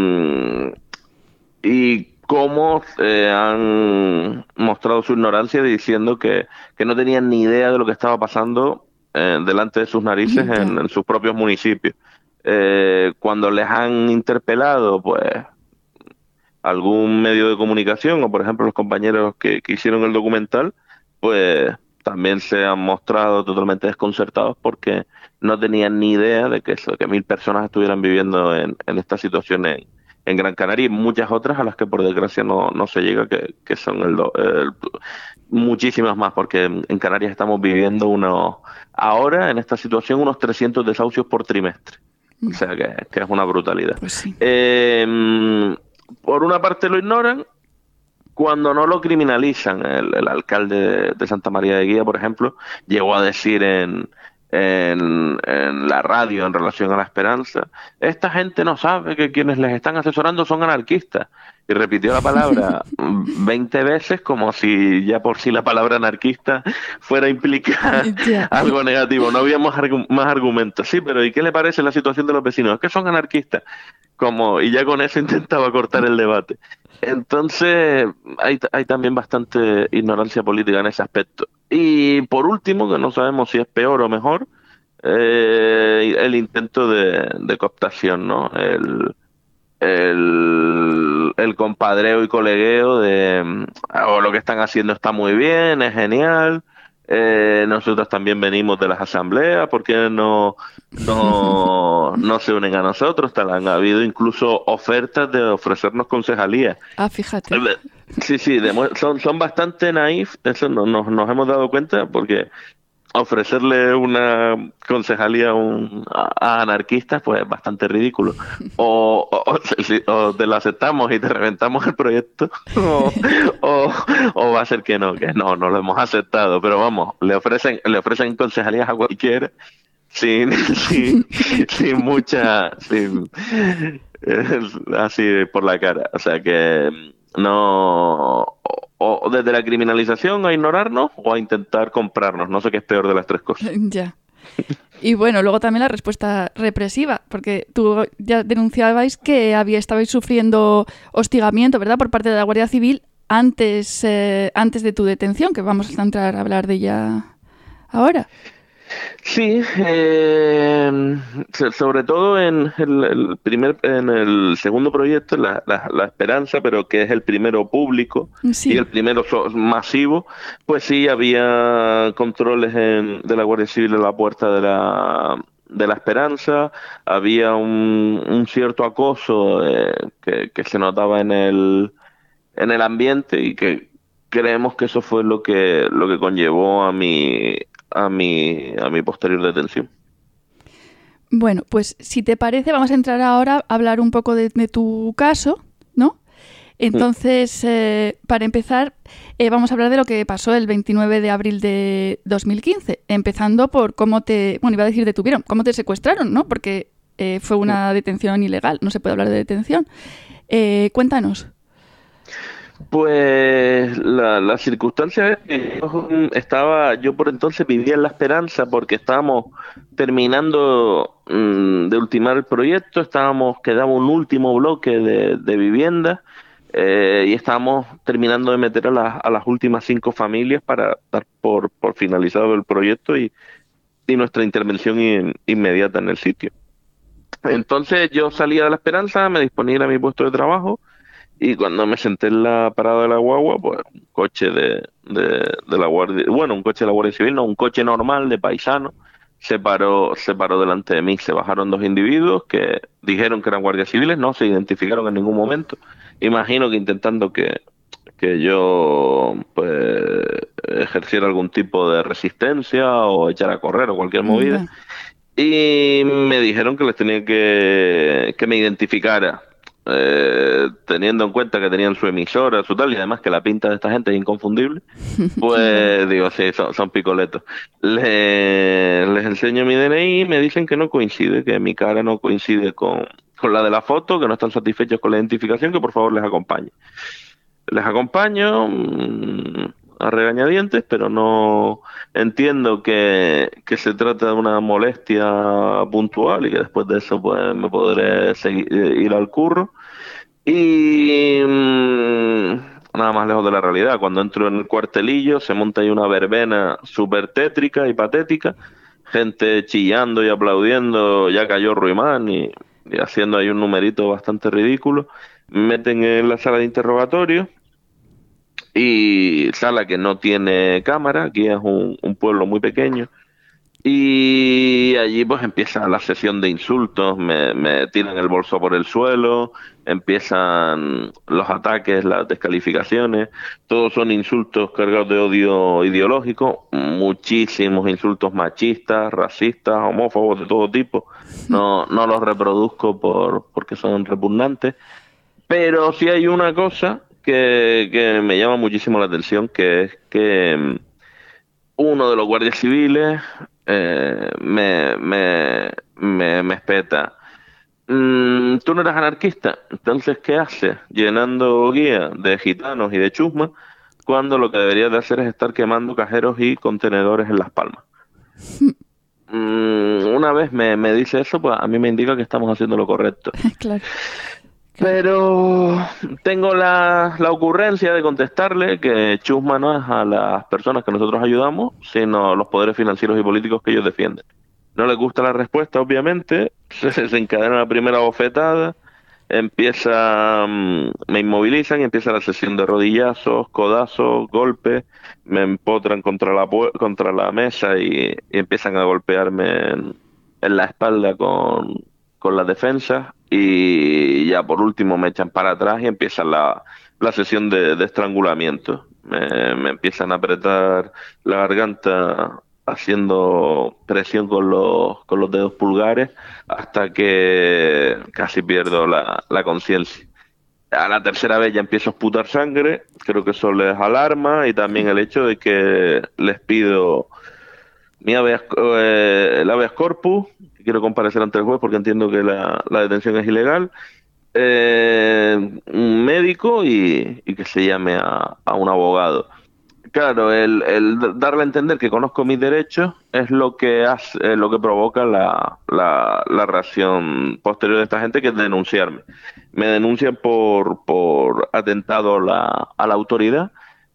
y cómo eh, han mostrado su ignorancia diciendo que, que no tenían ni idea de lo que estaba pasando eh, delante de sus narices en, en sus propios municipios. eh, cuando les han interpelado, pues algún medio de comunicación o por ejemplo los compañeros que, que hicieron el documental, pues también se han mostrado totalmente desconcertados porque no tenían ni idea de que eso, que mil personas estuvieran viviendo en, en esta situación en, en Gran Canaria y muchas otras a las que por desgracia no, no se llega, que, que son el, do- el- muchísimas más, porque en, en Canarias estamos viviendo unos, ahora en esta situación unos trescientos desahucios por trimestre. O sea que, que es una brutalidad. Pues sí. Eh, por una parte lo ignoran, cuando no lo criminalizan. El, el alcalde de, de Santa María de Guía, por ejemplo, llegó a decir en, en, en la radio en relación a la Esperanza, esta gente no sabe que quienes les están asesorando son anarquistas. Y repitió la palabra veinte veces como si ya por sí la palabra anarquista fuera a implicar Ya. algo negativo. No había más, argu- más argumentos. Sí, pero ¿y qué le parece la situación de los vecinos? Es que son anarquistas. Como, y ya con eso intentaba cortar el debate. Entonces, hay, hay también bastante ignorancia política en ese aspecto. Y por último, que no sabemos si es peor o mejor, eh, el intento de, de cooptación, ¿no? El, el, el compadreo y colegueo de mm, "Oh, lo que están haciendo está muy bien, es genial, eh, nosotros también venimos de las asambleas, ¿por qué no, no, no se unen a nosotros?". Tal, han habido incluso ofertas de ofrecernos concejalías. Ah, fíjate. Sí, sí, demu- son, son bastante naif, eso no- nos, nos hemos dado cuenta, porque ofrecerle una concejalía a, un, a, a anarquistas, pues es bastante ridículo. O, o, o si- o te lo aceptamos y te reventamos el proyecto, o, o, o va a ser que no, que no, no lo hemos aceptado. Pero vamos, le ofrecen, le ofrecen concejalías a cualquiera sin, sin, sin mucha, sin, eh, así por la cara. O sea que no, o, o desde la criminalización a ignorarnos o a intentar comprarnos. No sé qué es peor de las tres cosas. Ya. Y bueno, luego también la respuesta represiva, porque tú ya denunciabais que había, estabais sufriendo hostigamiento, ¿verdad?, por parte de la Guardia Civil antes, eh, antes de tu detención, que vamos a entrar a hablar de ella ahora. Sí, eh, so- sobre todo en el, el primer, en el segundo proyecto, la, la, la Esperanza, pero que es el primero público Sí. y el primero so- masivo, pues sí había controles en- de la Guardia Civil en la puerta de la de la Esperanza, había un, un cierto acoso eh, que, que se notaba en el en el ambiente y que creemos que eso fue lo que lo que conllevó a mi a mi a mi posterior detención. Bueno, pues si te parece, vamos a entrar ahora a hablar un poco de, de tu caso, ¿no? Entonces, eh, para empezar, eh, vamos a hablar de lo que pasó el veintinueve de abril de dos mil quince, empezando por cómo te, bueno, iba a decir detuvieron, cómo te secuestraron, ¿no? Porque eh, fue una detención ilegal, no se puede hablar de detención. Eh, cuéntanos. Pues la, la circunstancia es que yo estaba, yo por entonces vivía en La Esperanza porque estábamos terminando mm, de ultimar el proyecto, estábamos, quedaba un último bloque de, de vivienda eh, y estábamos terminando de meter a, las a las últimas cinco familias para dar por, por finalizado el proyecto y, y nuestra intervención in- inmediata en el sitio. Entonces yo salía de La Esperanza, me disponía a ir a mi puesto de trabajo. Y cuando me senté en la parada de la guagua, pues un coche de, de, de la Guardia, bueno, un coche de la Guardia Civil, no, un coche normal de paisano, se paró, se paró delante de mí. Se bajaron dos individuos que dijeron que eran guardias civiles, no se identificaron en ningún momento. Imagino que intentando que, que yo pues ejerciera algún tipo de resistencia o echar a correr o cualquier movida. Y me dijeron que les tenía que, que me identificara. Eh, teniendo en cuenta que tenían su emisora, su tal, y además que la pinta de esta gente es inconfundible, pues digo, sí, son, son picoletos. Le- les enseño mi D N I y me dicen que no coincide, que mi cara no coincide con, con la de la foto, que no están satisfechos con la identificación, que por favor les acompañe. Les acompaño mm, a regañadientes, pero no entiendo que, que se trata de una molestia puntual y que después de eso pues me podré seguir, ir al curro. Y mm, nada más lejos de la realidad. Cuando entro en el cuartelillo se monta ahí una verbena súper tétrica y patética. gente chillando y aplaudiendo, ya cayó Ruimán y, y haciendo ahí un numerito bastante ridículo. Me meten en la sala de interrogatorio y sala que no tiene cámara, aquí es un, un pueblo muy pequeño. Y allí pues empieza la sesión de insultos, me, me tiran el bolso por el suelo, empiezan los ataques, las descalificaciones, todos son insultos cargados de odio ideológico, muchísimos insultos machistas, racistas, homófobos de todo tipo. No, no los reproduzco por, porque son repugnantes, pero sí hay una cosa que, que me llama muchísimo la atención, que es que uno de los guardias civiles eh, me, me, me, me espeta. Mm, tú no eres anarquista, entonces ¿qué haces? Llenando guías de gitanos y de chusma, cuando lo que deberías de hacer es estar quemando cajeros y contenedores en Las Palmas. Mm, una vez me, me dice eso, pues a mí me indica que estamos haciendo lo correcto. Claro. Pero tengo la, la ocurrencia de contestarle que chusma no es a las personas que nosotros ayudamos, sino a los poderes financieros y políticos que ellos defienden. No les gusta la respuesta, obviamente, se, se encadena la primera bofetada, empieza, me inmovilizan y empieza la sesión de rodillazos, codazos, golpes, me empotran contra la, contra la mesa y, y empiezan a golpearme en, en la espalda con, con las defensas. Y ya por último me echan para atrás y empieza la, la sesión de, de estrangulamiento. Me, me empiezan a apretar la garganta haciendo presión con los, con los dedos pulgares hasta que casi pierdo la, la conciencia. A la tercera vez ya empiezo a esputar sangre, creo que eso les alarma, y también el hecho de que les pido mi habeas, eh, el habeas corpus, quiero comparecer ante el juez porque entiendo que la, la detención es ilegal, eh, un médico y, y que se llame a, a un abogado. Claro, el, el darle a entender que conozco mis derechos es lo que hace, eh, lo que provoca la, la, la reacción posterior de esta gente, que es denunciarme. Me denuncian por, por atentado a la, a la autoridad.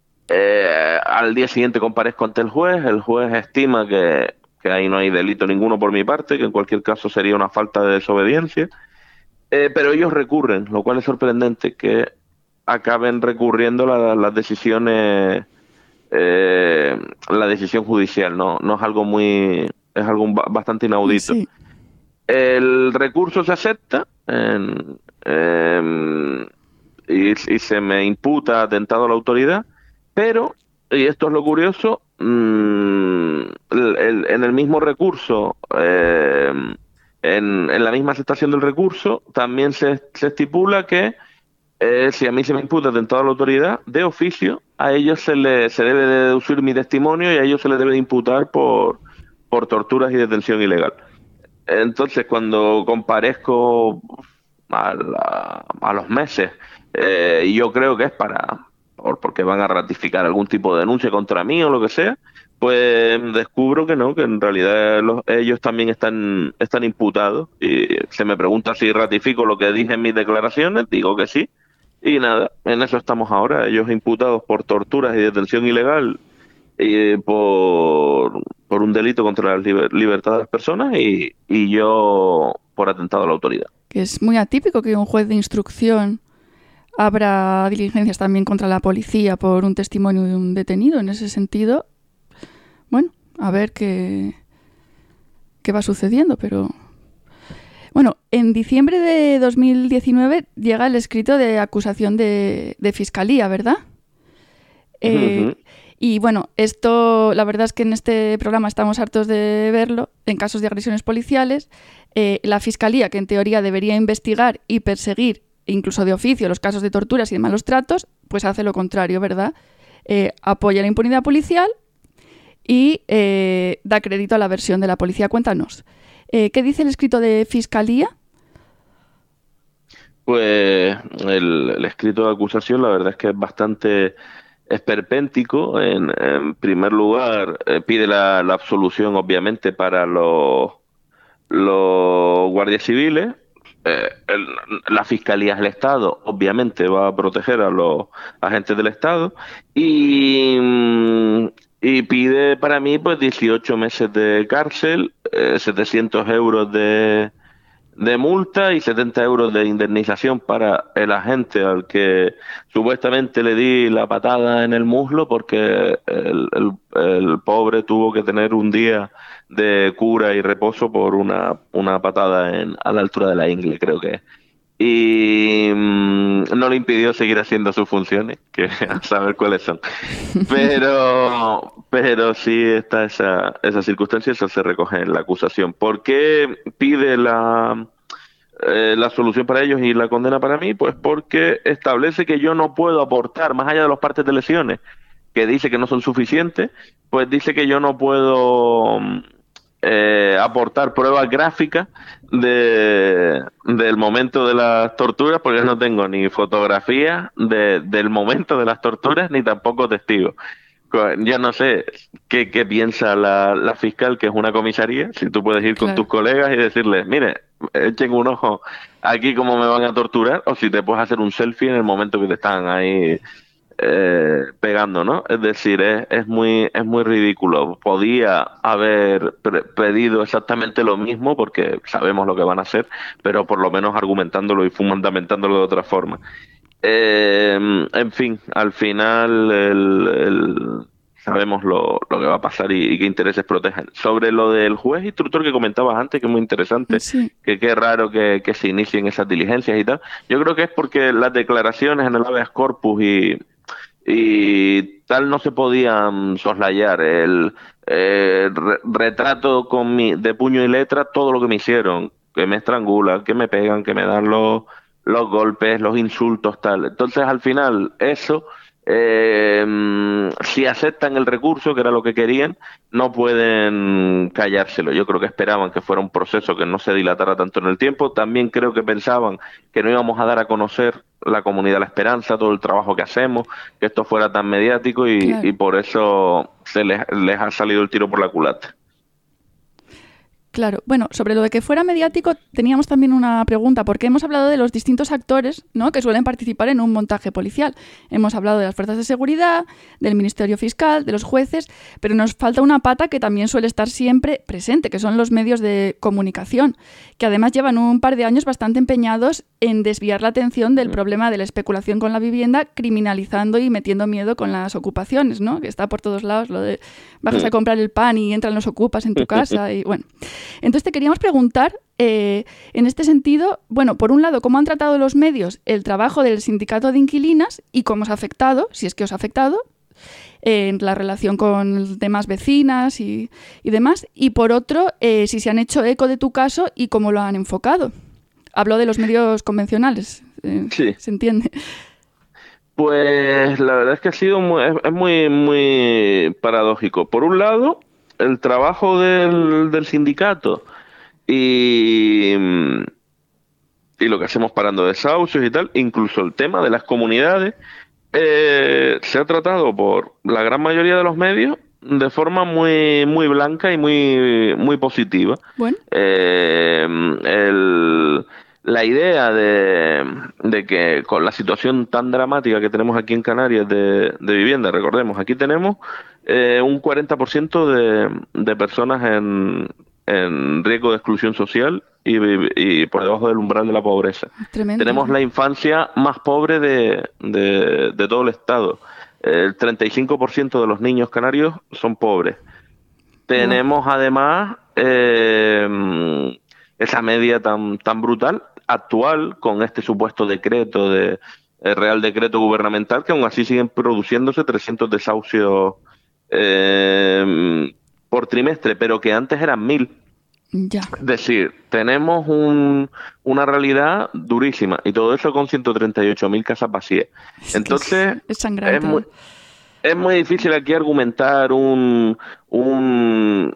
Eh, al día siguiente comparezco ante el juez. El juez estima que, que ahí no hay delito ninguno por mi parte, que en cualquier caso sería una falta de desobediencia. Eh, pero ellos recurren, lo cual es sorprendente que acaben recurriendo la, las decisiones. Eh, la decisión judicial no no es algo muy es algo bastante inaudito. Sí. El recurso se acepta en, en, y, y se me imputa atentado a la autoridad, pero, y esto es lo curioso, mmm, el, el, en el mismo recurso, eh, en, en la misma aceptación del recurso, también se, se estipula que Eh, si a mí se me imputa atentado a la autoridad, de oficio, a ellos se le se debe de deducir mi testimonio y a ellos se les debe de imputar por, por torturas y detención ilegal. Entonces, cuando comparezco a, la, a los meses, eh, y yo creo que es para por, porque van a ratificar algún tipo de denuncia contra mí o lo que sea, pues descubro que no, que en realidad los, ellos también están, están imputados. Y se me pregunta si ratifico lo que dije en mis declaraciones, digo que sí. Y nada, en eso estamos ahora, ellos imputados por torturas y detención ilegal y por, por un delito contra la liber, libertad de las personas y, y yo por atentado a la autoridad. Que es muy atípico que un juez de instrucción abra diligencias también contra la policía por un testimonio de un detenido. En ese sentido, bueno, a ver qué, qué va sucediendo, pero... Bueno, en diciembre de dos mil diecinueve llega el escrito de acusación de, de fiscalía, ¿verdad? Eh, uh-huh. Y bueno, esto, la verdad es que en este programa estamos hartos de verlo, en casos de agresiones policiales. Eh, la fiscalía, que en teoría debería investigar y perseguir, incluso de oficio, los casos de torturas y de malos tratos, pues hace lo contrario, ¿verdad? Eh, apoya la impunidad policial y eh, da crédito a la versión de la policía. Cuéntanos. Eh, ¿Qué dice el escrito de fiscalía? Pues el, el escrito de acusación, la verdad es que es bastante esperpéntico. En, en primer lugar, eh, pide la, la absolución, obviamente, para los, los guardias civiles. Eh, el, la fiscalía del Estado, obviamente, va a proteger a los agentes del Estado. Y... y pide para mí pues dieciocho meses de cárcel, eh, setecientos euros de, de multa y setenta euros de indemnización para el agente al que supuestamente le di la patada en el muslo, porque el, el, el pobre tuvo que tener un día de cura y reposo por una, una patada en, a la altura de la ingle, creo que es. Y mmm, no le impidió seguir haciendo sus funciones, que a saber cuáles son. Pero, pero sí está esa, esa circunstancia, eso se recoge en la acusación. ¿Por qué pide la, eh, la solución para ellos y la condena para mí? Pues porque establece que yo no puedo aportar, más allá de los partes de lesiones, que dice que no son suficientes, pues dice que yo no puedo eh, aportar pruebas gráficas de del momento de las torturas, porque no tengo ni fotografías de, del momento de las torturas, ni tampoco testigos. Yo no sé qué, qué piensa la, la fiscal, que es una comisaría, si tú puedes ir con claro. tus colegas y decirles, mire, echen un ojo aquí cómo me van a torturar, o si te puedes hacer un selfie en el momento que te están ahí eh, pegando, ¿no? Es decir, es, es muy es muy ridículo. Podía haber pre- pedido exactamente lo mismo, porque sabemos lo que van a hacer, pero por lo menos argumentándolo y fundamentándolo de otra forma. Eh, en fin, al final el, el, sabemos lo, lo que va a pasar y, y qué intereses protegen. Sobre lo del juez instructor que comentabas antes, que es muy interesante, sí. que qué raro que, que se inicien esas diligencias y tal. Yo creo que es porque las declaraciones en el habeas corpus y, y tal no se podían soslayar. El eh, re, retrato con mi, de puño y letra todo lo que me hicieron, que me estrangulan, que me pegan, que me dan los... los golpes, los insultos, tal. Entonces, al final, eso, eh, si aceptan el recurso, que era lo que querían, no pueden callárselo. Yo creo que esperaban que fuera un proceso que no se dilatara tanto en el tiempo. También creo que pensaban que no íbamos a dar a conocer la Comunidad de la Esperanza, todo el trabajo que hacemos, que esto fuera tan mediático y, claro. y por eso se les, les ha salido el tiro por la culata. Claro, bueno, sobre lo de que fuera mediático teníamos también una pregunta, porque hemos hablado de los distintos actores, ¿no?, que suelen participar en un montaje policial. Hemos hablado de las fuerzas de seguridad, del Ministerio Fiscal, de los jueces, pero nos falta una pata que también suele estar siempre presente, que son los medios de comunicación, que además llevan un par de años bastante empeñados en desviar la atención del problema de la especulación con la vivienda, criminalizando y metiendo miedo con las ocupaciones, ¿no?, que está por todos lados lo de bajas a comprar el pan y entran los ocupas en tu casa y bueno... Entonces te queríamos preguntar, eh, en este sentido, bueno, por un lado, ¿cómo han tratado los medios el trabajo del sindicato de inquilinas y cómo os ha afectado, si es que os ha afectado, eh, en la relación con demás vecinas y, y demás? Y por otro, eh, si se han hecho eco de tu caso y cómo lo han enfocado. Hablo de los medios convencionales, eh, sí. ¿Se entiende? Pues la verdad es que ha sido muy, es, es muy, muy paradójico. Por un lado, el trabajo del, del sindicato y, y lo que hacemos parando desahucios y tal, incluso el tema de las comunidades, eh, se ha tratado por la gran mayoría de los medios de forma muy muy blanca y muy muy positiva. Bueno. Eh, el, la idea de, de que con la situación tan dramática que tenemos aquí en Canarias de, de vivienda, recordemos, aquí tenemos Eh, un cuarenta por ciento de, de personas en, en riesgo de exclusión social y, y por debajo del umbral de la pobreza. Tremendo. Tenemos la infancia más pobre de, de, de todo el estado. El treinta y cinco por ciento de los niños canarios son pobres. Tenemos además eh, esa media tan, tan brutal actual con este supuesto decreto de el Real Decreto Gubernamental, que aún así siguen produciéndose trescientos desahucios Eh, por trimestre, pero que antes eran mil. Ya. Es decir, tenemos un, una realidad durísima y todo eso con ciento treinta y ocho mil casas vacías. Es Entonces, es, es, es, muy, es muy difícil aquí argumentar un, un,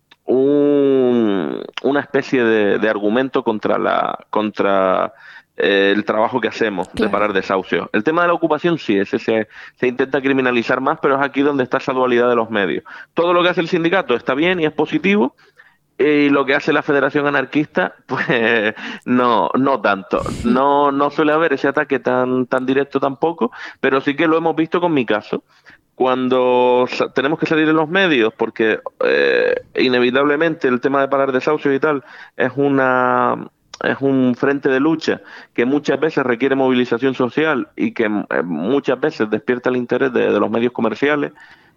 un una especie de, de argumento contra la contra Eh, el trabajo que hacemos, claro, de parar desahucios. El tema de la ocupación sí, ese se, se intenta criminalizar más, pero es aquí donde está esa dualidad de los medios. Todo lo que hace el sindicato está bien y es positivo, y lo que hace la Federación Anarquista, pues no no tanto. No no suele haber ese ataque tan tan directo tampoco, pero sí que lo hemos visto con mi caso. cuando sa- tenemos que salir en los medios, porque eh, inevitablemente el tema de parar desahucios y tal es una es un frente de lucha que muchas veces requiere movilización social y que eh, muchas veces despierta el interés de, de los medios comerciales,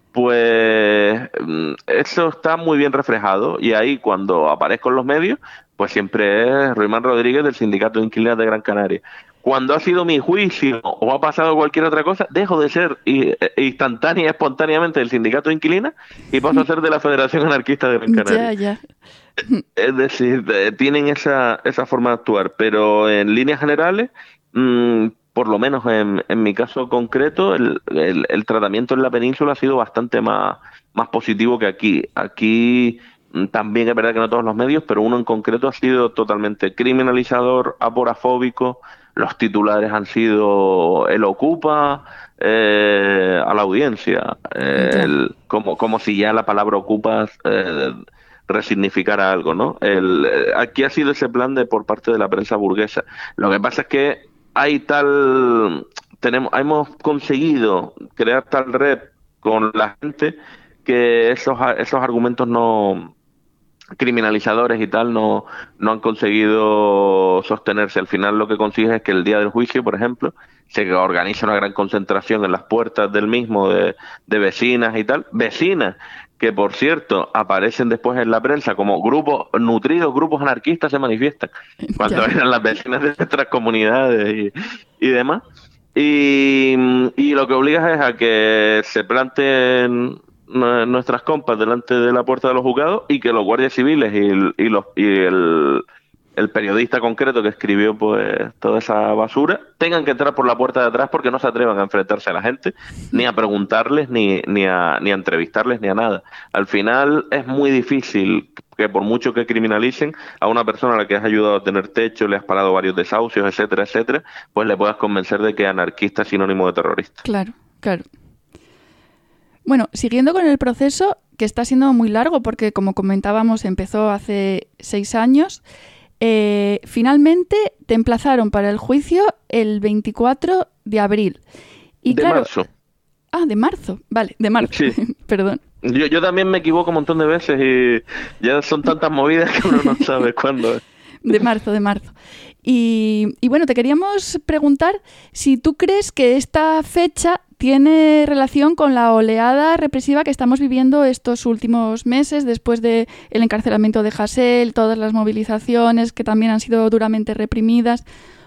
pues mm, eso está muy bien reflejado, y ahí cuando aparezco en los medios, pues siempre es Ruimán Rodríguez del Sindicato de Inquilinos de Gran Canaria. Cuando ha sido mi juicio o ha pasado cualquier otra cosa, dejo de ser i- instantánea y espontáneamente del Sindicato de Inquilinas y paso a ser de la Federación Anarquista de Gran Canaria. Ya, ya. Es decir, eh, tienen esa, esa forma de actuar, pero en líneas generales, mm, por lo menos en, en mi caso concreto, el, el, el tratamiento en la península ha sido bastante más, más positivo que aquí. Aquí mm, también es verdad que no todos los medios, pero uno en concreto ha sido totalmente criminalizador, aporafóbico. Los titulares han sido el ocupa eh, a la audiencia, eh, Ya. el- como, como si ya la palabra ocupa eh, resignificara algo, ¿no? El, eh, aquí ha sido ese plan de por parte de la prensa burguesa. Lo que pasa es que hay tal, tenemos, hemos conseguido crear tal red con la gente que esos, a- esos argumentos no criminalizadores y tal no, no han conseguido sostenerse. Al final lo que consigues es que el día del juicio, por ejemplo, se organiza una gran concentración en las puertas del mismo de, de vecinas y tal, vecinas que por cierto aparecen después en la prensa como grupos nutridos, grupos anarquistas se manifiestan cuando Ya. eran las vecinas de nuestras comunidades y, y demás. Y, y lo que obligas es a que se planten nue- nuestras compas delante de la puerta de los juzgados y que los guardias civiles y el, y los, y el, el periodista concreto que escribió pues toda esa basura tengan que entrar por la puerta de atrás porque no se atrevan a enfrentarse a la gente, ni a preguntarles, ni, ni, a, ni a entrevistarles, ni a nada. Al final es muy difícil que por mucho que criminalicen a una persona a la que has ayudado a tener techo, le has parado varios desahucios, etcétera, etcétera, pues le puedas convencer de que anarquista es sinónimo de terrorista. Claro, claro. Bueno, siguiendo con el proceso, que está siendo muy largo porque, como comentábamos, empezó hace seis años, eh, finalmente te emplazaron para el juicio el veinticuatro de abril. Y de claro, marzo. Ah, de marzo. Vale, de marzo. Sí. Perdón. Yo, yo también me equivoco un montón de veces y ya son tantas movidas que uno no sabe cuándo es. De marzo, de marzo. Y, y bueno, te queríamos preguntar si tú crees que esta fecha tiene relación con la oleada represiva que estamos viviendo estos últimos meses después del encarcelamiento de Hasél, todas las movilizaciones que también han sido duramente reprimidas,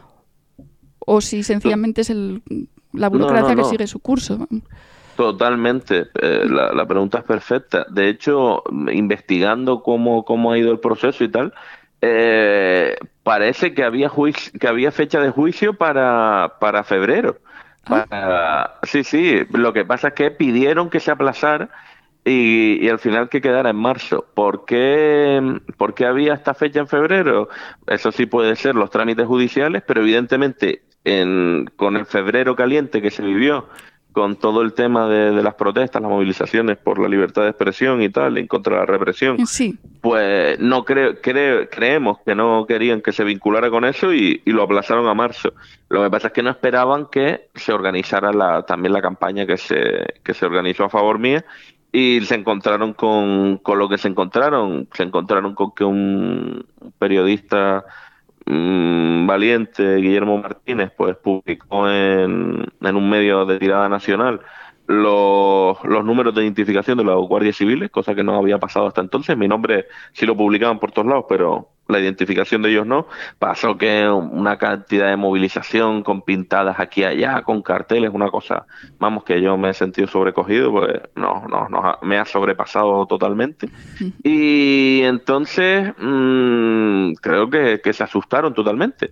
o si sencillamente es el, la burocracia No, no, que no. sigue su curso. Totalmente, eh, la, la pregunta es perfecta. De hecho, investigando cómo, cómo ha ido el proceso y tal, eh, parece que había juicio, que había fecha de juicio para, para febrero. Ah. Para, sí, sí, lo que pasa es que pidieron que se aplazara y, y al final que quedara en marzo. ¿Por qué, por qué había esta fecha en febrero? Eso sí puede ser los trámites judiciales, pero evidentemente en, con el febrero caliente que se vivió, con todo el tema de, de las protestas, las movilizaciones por la libertad de expresión y tal, en contra de la represión, Sí. pues no creo, creo, creemos que no querían que se vinculara con eso y, y lo aplazaron a marzo. Lo que pasa es que no esperaban que se organizara la, también la campaña que se, que se organizó a favor mía y se encontraron con, con lo que se encontraron. Se encontraron con que un periodista mm, valiente, Guillermo Martínez, pues publicó en, en un medio de tirada nacional los, los números de identificación de los guardias civiles, cosa que no había pasado hasta entonces. Mi nombre sí lo publicaban por todos lados, pero la identificación de ellos no. Pasó que una cantidad de movilización con pintadas aquí y allá, con carteles, una cosa, vamos, que yo me he sentido sobrecogido, pues no, no, no me ha sobrepasado totalmente. Y entonces mmm, creo que, que se asustaron totalmente.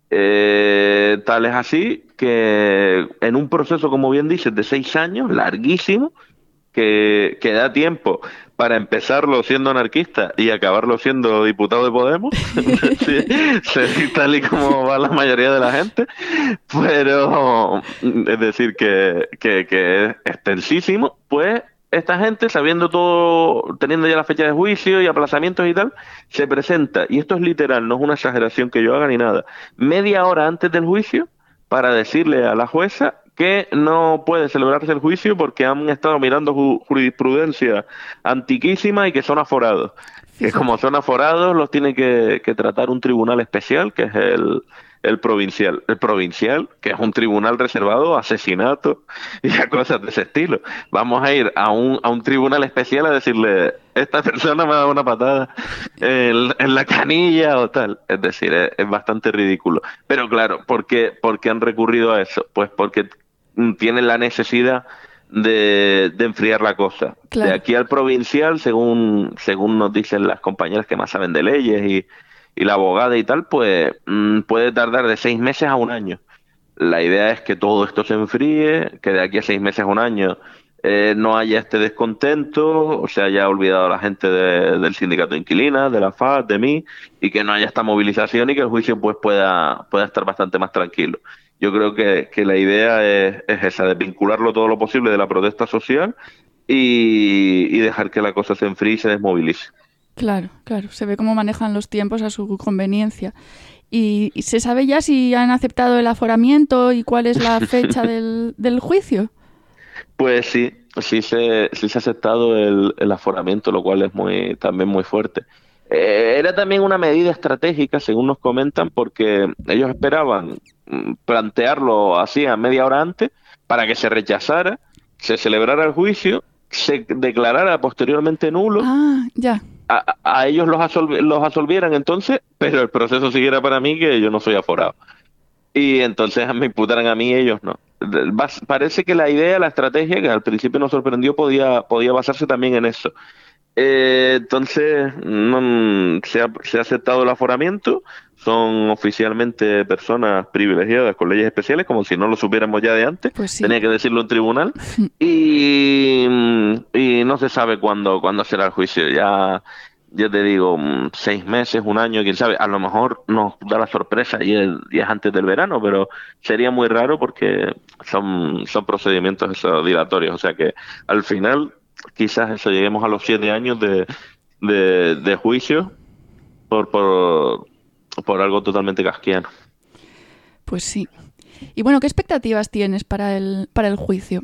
Eh, tal es así que en un proceso, como bien dices, de seis años, larguísimo, que, que da tiempo para empezarlo siendo anarquista y acabarlo siendo diputado de Podemos, sí, sí, tal y como va la mayoría de la gente, pero es decir, que, que, que es extensísimo, pues esta gente, sabiendo todo, teniendo ya la fecha de juicio y aplazamientos y tal, se presenta, y esto es literal, no es una exageración que yo haga ni nada, media hora antes del juicio para decirle a la jueza que no puede celebrarse el juicio porque han estado mirando ju- jurisprudencia antiquísima y que son aforados. Que como son aforados los tiene que, que tratar un tribunal especial, que es el, el provincial. El provincial, que es un tribunal reservado a asesinato y a cosas de ese estilo. Vamos a ir a un, a un tribunal especial a decirle, esta persona me ha dado una patada en, en la canilla o tal. Es decir, es, es bastante ridículo. Pero claro, ¿por qué, por qué han recurrido a eso? Pues porque tienen la necesidad de, de enfriar la cosa. Claro. De aquí al provincial, según según nos dicen las compañeras que más saben de leyes y, y la abogada y tal, pues mmm, puede tardar de seis meses a un año. La idea es que todo esto se enfríe, que de aquí a seis meses a un año eh, no haya este descontento, o se haya olvidado la gente de, del sindicato de inquilinas, de la F A D, de mí, y que no haya esta movilización y que el juicio pues pueda, pueda estar bastante más tranquilo. Yo creo que, que la idea es, es esa, de vincularlo todo lo posible de la protesta social y, y dejar que la cosa se enfríe y se desmovilice. Claro, claro. Se ve cómo manejan los tiempos a su conveniencia. ¿Y, y se sabe ya si han aceptado el aforamiento y cuál es la fecha del, del juicio? Pues sí, sí se, sí se ha aceptado el, el aforamiento, lo cual es muy también muy fuerte. Eh, era también una medida estratégica, según nos comentan, porque ellos esperaban mm, plantearlo así a media hora antes para que se rechazara, se celebrara el juicio, se declarara posteriormente nulo, Ah, ya. a, a ellos los, absolv- los absolvieran entonces, pero el proceso siguiera para mí, que yo no soy aforado. Y entonces me imputaran a mí y ellos no. Bas- Parece que la idea, la estrategia, que al principio nos sorprendió, podía, podía basarse también en eso. Eh, entonces, no, se, ha, se ha aceptado el aforamiento, son oficialmente personas privilegiadas con leyes especiales, como si no lo supiéramos ya de antes, Pues sí. tenía que decirlo en tribunal, y, y no se sabe cuándo, cuándo será el juicio. Ya, ya te digo, mm, seis meses, un año, quién sabe, a lo mejor nos da la sorpresa y es, y es antes del verano, pero sería muy raro porque son, son procedimientos esos dilatorios, o sea que al final quizás eso, lleguemos a los siete años de, de, de juicio por, por, por algo totalmente kafkiano. Pues sí. Y bueno, ¿qué expectativas tienes para el, para el juicio?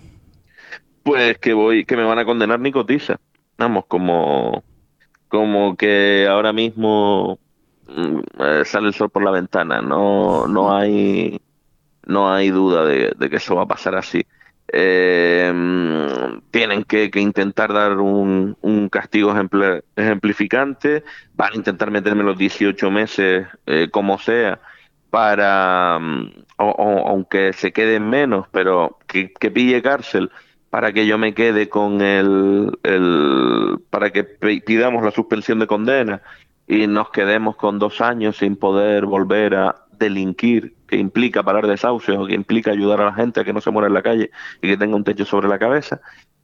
Pues que voy, que me van a condenar ni cotiza. Vamos, como, como que ahora mismo mm, eh, sale el sol por la ventana. No, no hay, no hay duda de, de que eso va a pasar así. Eh, mm, tienen que, que intentar dar un, un castigo ejempl- ejemplificante, van a intentar meterme los dieciocho meses eh, como sea, para, mm, o, o- aunque se queden menos, pero que, que pille cárcel para que yo me quede con el, el para que pi- pidamos la suspensión de condena y nos quedemos con dos años sin poder volver a delinquir, que implica parar desahucios o que implica ayudar a la gente a que no se muera en la calle y que tenga un techo sobre la cabeza.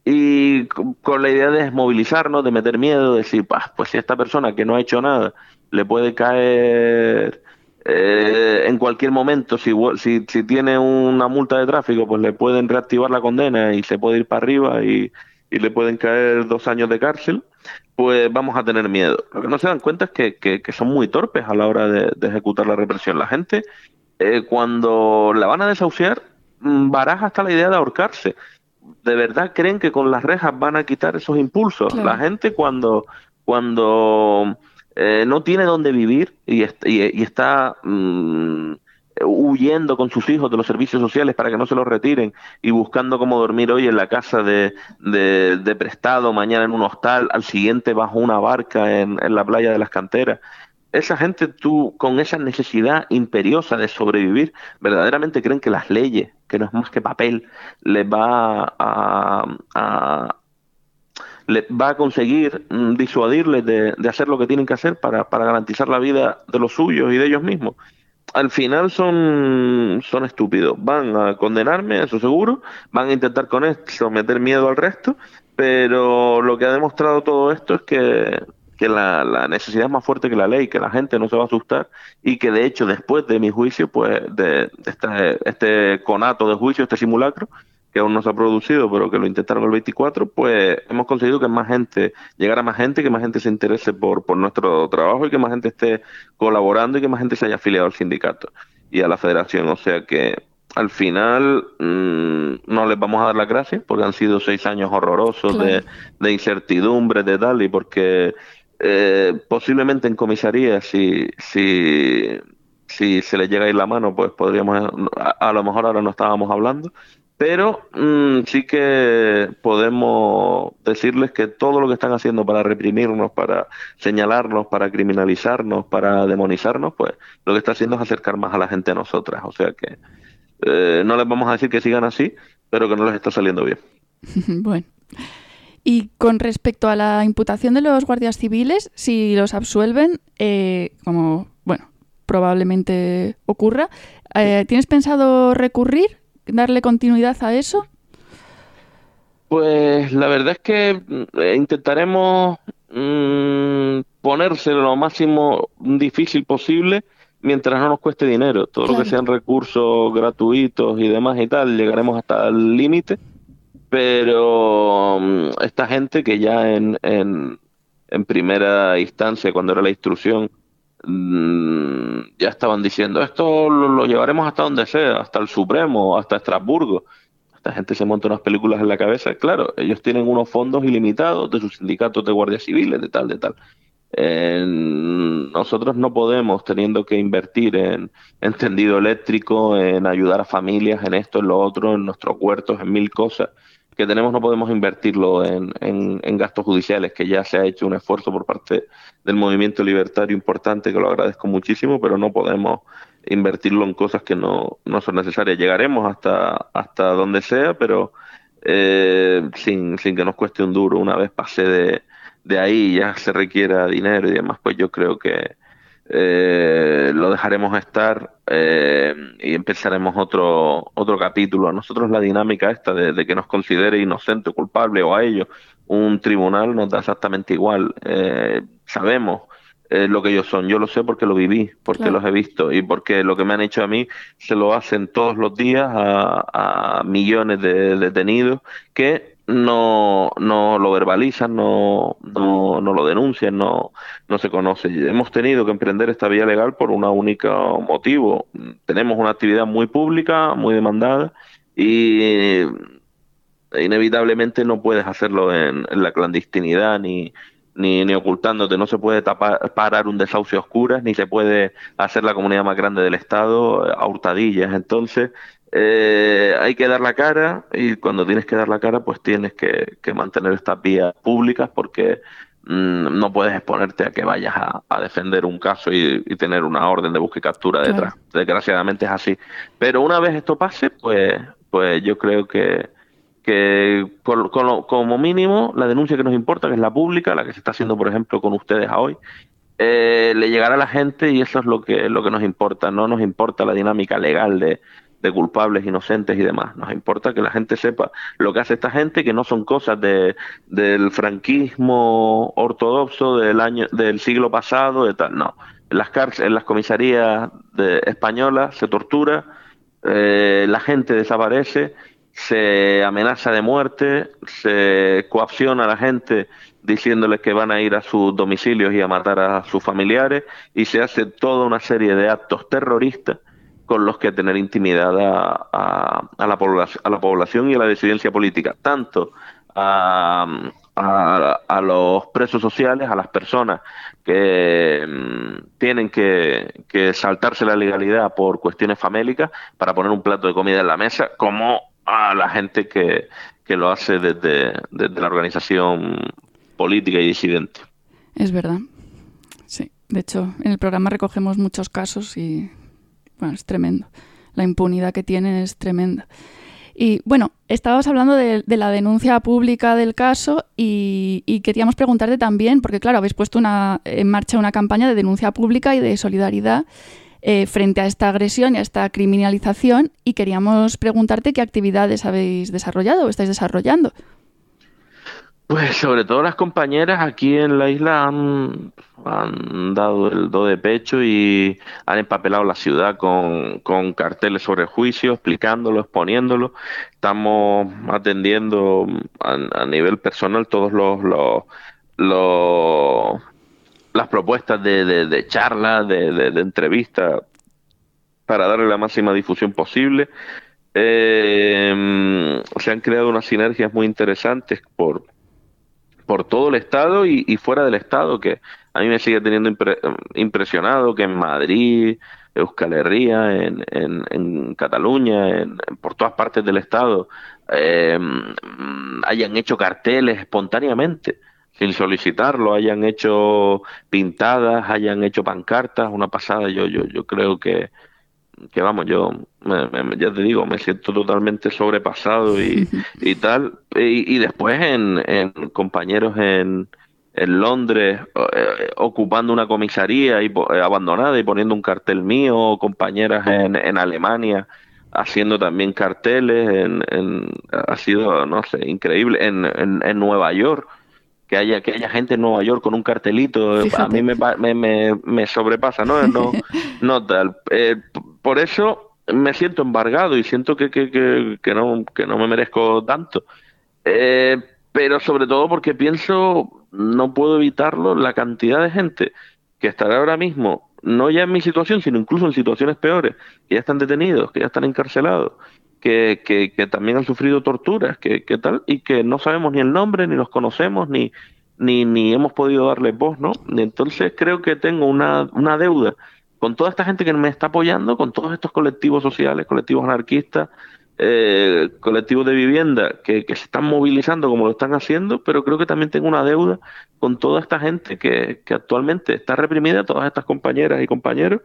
Y con con la idea de desmovilizarnos, de meter miedo, de decir, "Pah, pues si a esta persona que no ha hecho nada le puede caer eh, en cualquier momento, si, vu- si, si tiene una multa de tráfico, pues le pueden reactivar la condena y se puede ir para arriba y, y le pueden caer dos años de cárcel, pues vamos a tener miedo". Lo que no se dan cuenta es que, que, que son muy torpes a la hora de, de ejecutar la represión. La gente, eh, cuando la van a desahuciar, mm, baraja hasta la idea de ahorcarse. ¿De verdad creen que con las rejas van a quitar esos impulsos? Claro. La gente cuando, cuando eh, no tiene dónde vivir y, est- y, y está mm, huyendo con sus hijos de los servicios sociales para que no se los retiren y buscando cómo dormir hoy en la casa de, de, de prestado, mañana en un hostal, al siguiente bajo una barca en, en la playa de las Canteras. Esa gente, tú, con esa necesidad imperiosa de sobrevivir, verdaderamente creen que las leyes, que no es más que papel, les va a, a, le va a conseguir mm, disuadirles de, de hacer lo que tienen que hacer para, para garantizar la vida de los suyos y de ellos mismos. Al final son, son estúpidos. Van a condenarme, eso seguro, van a intentar con esto meter miedo al resto, pero lo que ha demostrado todo esto es que, que la, la necesidad es más fuerte que la ley, que la gente no se va a asustar y que de hecho después de mi juicio, pues de, de este, este conato de juicio, este simulacro, que aún no se ha producido, pero que lo intentaron el veinticuatro, pues hemos conseguido que más gente, llegara más gente, que más gente se interese por, por nuestro trabajo y que más gente esté colaborando y que más gente se haya afiliado al sindicato y a la federación. O sea que al final mmm, no les vamos a dar las gracias porque han sido seis años horrorosos claro. de, de incertidumbre, de tal, y porque eh, posiblemente en comisaría, si, si, si se les llega a ir la mano, pues podríamos, a, a lo mejor ahora no estábamos hablando, pero mmm, sí que podemos decirles que todo lo que están haciendo para reprimirnos, para señalarnos, para criminalizarnos, para demonizarnos, pues lo que está haciendo es acercar más a la gente a nosotras, o sea que Eh, no les vamos a decir que sigan así, pero que no les está saliendo bien. Bueno. Y con respecto a la imputación de los guardias civiles, si los absuelven, eh, como bueno probablemente ocurra, eh, ¿tienes pensado recurrir, darle continuidad a eso? Pues la verdad es que intentaremos mmm, ponérselo lo máximo difícil posible, mientras no nos cueste dinero. Todo claro. lo que sean recursos gratuitos y demás y tal, llegaremos hasta el límite, pero um, esta gente que ya en, en, en primera instancia, cuando era la instrucción, um, ya estaban diciendo, esto lo, lo llevaremos hasta donde sea, hasta el Supremo, hasta Estrasburgo. Esta gente se monta unas películas en la cabeza, claro, ellos tienen unos fondos ilimitados de sus sindicatos de guardias civiles, de tal, de tal. Eh, nosotros no podemos, teniendo que invertir en, en tendido eléctrico, en ayudar a familias, en esto, en lo otro, en nuestros huertos, en mil cosas que tenemos, no podemos invertirlo en, en, en gastos judiciales, que ya se ha hecho un esfuerzo por parte del movimiento libertario importante, que lo agradezco muchísimo, pero no podemos invertirlo en cosas que no, no son necesarias. Llegaremos hasta, hasta donde sea, pero eh, sin, sin que nos cueste un duro. Una vez pase de de ahí ya se requiera dinero y demás, pues yo creo que eh, lo dejaremos estar eh, y empezaremos otro otro capítulo. A nosotros la dinámica esta de, de que nos considere inocente o culpable, o a ellos un tribunal, nos da exactamente igual. Eh, sabemos eh, lo que ellos son, yo lo sé porque lo viví, porque claro. los he visto, y porque lo que me han hecho a mí se lo hacen todos los días a, a millones de detenidos que no no lo verbalizan, no no no lo denuncian, no no se conoce. Hemos tenido que emprender esta vía legal por un único motivo. Tenemos una actividad muy pública, muy demandada, y inevitablemente no puedes hacerlo en, en la clandestinidad ni ni ni ocultándote. No se puede tapar, parar un desahucio a oscuras, ni se puede hacer la comunidad más grande del Estado a hurtadillas. Entonces Eh, hay que dar la cara, y cuando tienes que dar la cara, pues tienes que, que mantener estas vías públicas, porque mmm, no puedes exponerte a que vayas a, a defender un caso y, y tener una orden de busca y captura detrás. Claro. Desgraciadamente es así. Pero una vez esto pase, pues, pues yo creo que, que con, con lo, como mínimo la denuncia que nos importa, que es la pública, la que se está haciendo, por ejemplo, con ustedes a hoy, eh, le llegará a la gente, y eso es lo que, lo que nos importa. No nos importa la dinámica legal de de culpables, inocentes y demás. Nos importa que la gente sepa lo que hace esta gente, que no son cosas de del franquismo ortodoxo del año del siglo pasado, de tal. No, en las cárceles, en las comisarías de, españolas se tortura, eh, la gente desaparece, se amenaza de muerte, se coacciona a la gente diciéndoles que van a ir a sus domicilios y a matar a sus familiares, y se hace toda una serie de actos terroristas con los que tener intimidad a, a, a, la población, a la población y a la disidencia política, tanto a, a, a los presos sociales, a las personas que mmm, tienen que, que saltarse la legalidad por cuestiones famélicas para poner un plato de comida en la mesa, como a la gente que, que lo hace desde, desde la organización política y disidente. Es verdad, sí. De hecho, en el programa recogemos muchos casos y bueno, es tremendo. La impunidad que tienen es tremenda. Y bueno, estabas hablando de, de la denuncia pública del caso y, y queríamos preguntarte también, porque claro, habéis puesto una, en marcha una campaña de denuncia pública y de solidaridad eh, frente a esta agresión y a esta criminalización, y queríamos preguntarte qué actividades habéis desarrollado o estáis desarrollando. Pues sobre todo las compañeras aquí en la isla han, han dado el do de pecho y han empapelado la ciudad con, con carteles sobre el juicio, explicándolo, exponiéndolo. Estamos atendiendo a, a nivel personal todos los, los, los las propuestas de, de, de charlas, de, de, de entrevistas, para darle la máxima difusión posible. Eh, se han creado unas sinergias muy interesantes por, por todo el Estado y, y fuera del Estado, que a mí me sigue teniendo impre- impresionado que en Madrid, Euskal Herria, en, en, en Cataluña, en, en- por todas partes del Estado, eh, hayan hecho carteles espontáneamente, sin solicitarlo, hayan hecho pintadas, hayan hecho pancartas, una pasada. Yo, yo, yo creo que que vamos, yo me- me- ya te digo, me siento totalmente sobrepasado y, y tal. Y, y después en, en compañeros en, en Londres eh, ocupando una comisaría y, po- eh, abandonada y poniendo un cartel mío, o compañeras en, en Alemania haciendo también carteles, en, en- ha sido, no sé, increíble. En, en, en Nueva York que haya que haya gente en Nueva York con un cartelito, eh, a mí Fíjate. me, pa- me, me, me sobrepasa, ¿no? No, no tal. Eh, p- por eso me siento embargado y siento que, que, que, que no, que no me merezco tanto. Eh, pero sobre todo porque pienso, no puedo evitarlo, la cantidad de gente que estará ahora mismo, no ya en mi situación, sino incluso en situaciones peores, que ya están detenidos, que ya están encarcelados, que, que, que también han sufrido torturas, que, que tal, y que no sabemos ni el nombre, ni los conocemos, ni, ni, ni hemos podido darles voz, ¿no? Y entonces creo que tengo una, una deuda con toda esta gente que me está apoyando, con todos estos colectivos sociales, colectivos anarquistas, eh, colectivos de vivienda que, que se están movilizando como lo están haciendo, pero creo que también tengo una deuda con toda esta gente que, que actualmente está reprimida, todas estas compañeras y compañeros,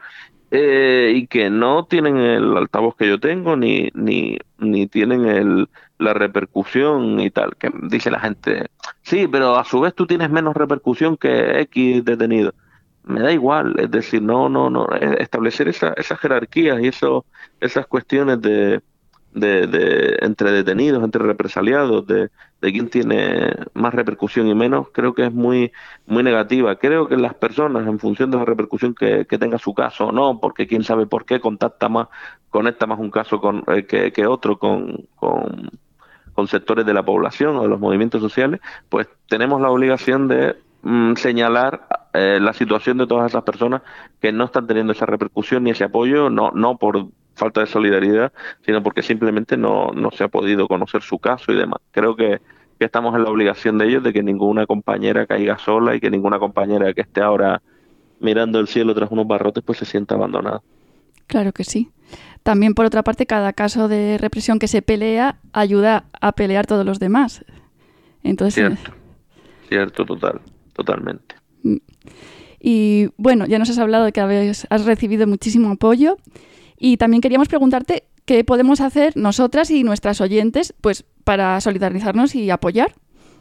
eh, y que no tienen el altavoz que yo tengo, ni, ni, ni tienen el, la repercusión y tal, que dice la gente, sí, pero a su vez tú tienes menos repercusión que X detenido. Me da igual, es decir, no, no, no, eh, establecer esa, esas jerarquías y eso, esas cuestiones de, de, de entre detenidos, entre represaliados, de, de quién tiene más repercusión y menos, creo que es muy, muy negativa. Creo que las personas, en función de la repercusión que, que tenga su caso o no, porque quién sabe por qué contacta más, conecta más un caso con, eh, que, que otro con, con, con sectores de la población o de los movimientos sociales, pues tenemos la obligación de mm, señalar eh, la situación de todas esas personas que no están teniendo esa repercusión ni ese apoyo, no, no por falta de solidaridad, sino porque simplemente no, no se ha podido conocer su caso y demás. Creo que, que estamos en la obligación de ellos de que ninguna compañera caiga sola y que ninguna compañera que esté ahora mirando el cielo tras unos barrotes pues se sienta abandonada. Claro que sí. También, por otra parte, cada caso de represión que se pelea ayuda a pelear todos los demás. Entonces, Cierto, cierto, total, totalmente. eh, y bueno, ya nos has hablado de que habéis- has recibido muchísimo apoyo y también queríamos preguntarte qué podemos hacer nosotras y nuestras oyentes pues para solidarizarnos y apoyar.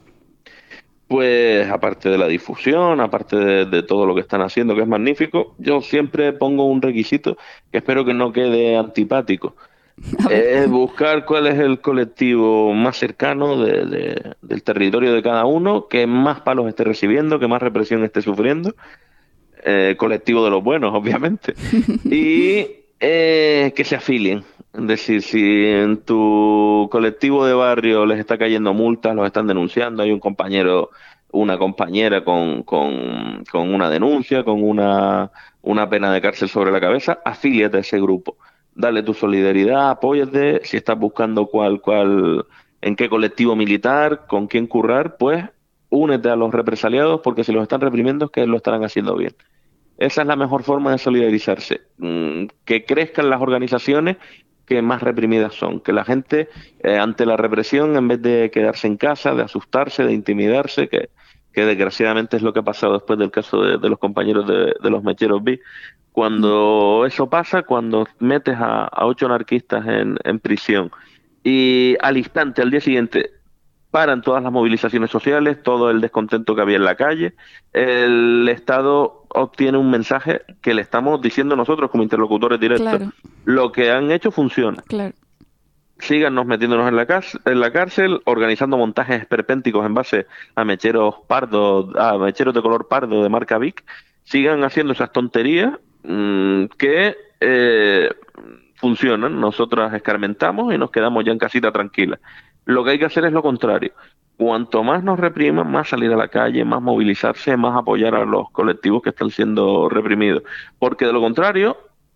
Pues aparte de la difusión, aparte de, de todo lo que están haciendo, que es magnífico, yo siempre pongo un requisito que espero que no quede antipático. A ver. Es buscar cuál es el colectivo más cercano de- de- del territorio de cada uno, que más palos esté recibiendo, que más represión esté sufriendo. Eh, colectivo de los buenos, obviamente. Y eh, que se afilien. Es decir, si en tu colectivo de barrio les está cayendo multas, los están denunciando, hay un compañero, una compañera con, con, con una denuncia, con una, una pena de cárcel sobre la cabeza, afíliate a ese grupo. Dale tu solidaridad, apóyate. Si estás buscando cuál, cuál, en qué colectivo militar, con quién currar, pues únete a los represaliados, porque si los están reprimiendo es que lo estarán haciendo bien. Esa es la mejor forma de solidarizarse. Mm, que crezcan las organizaciones que más reprimidas son. Que la gente, eh, ante la represión, en vez de quedarse en casa, de asustarse, de intimidarse, que, que desgraciadamente es lo que ha pasado después del caso de, de los compañeros de, de los Mecheros B. Cuando eso pasa, cuando metes a, a ocho anarquistas en, en prisión y al instante, al día siguiente, paran todas las movilizaciones sociales, todo el descontento que había en la calle, el Estado obtiene un mensaje que le estamos diciendo nosotros como interlocutores directos. Claro. Lo que han hecho funciona. Claro. Síganos metiéndonos en la, cárcel, en la cárcel, organizando montajes esperpénticos en base a mecheros pardos, a mecheros de color pardo de marca Vic. Sigan haciendo esas tonterías mmm, que eh, funcionan. Nosotras escarmentamos y nos quedamos ya en casita tranquila. Lo que hay que hacer es lo contrario. Cuanto más nos repriman, más salir a la calle, más movilizarse, más apoyar a los colectivos que están siendo reprimidos. Porque de lo contrario,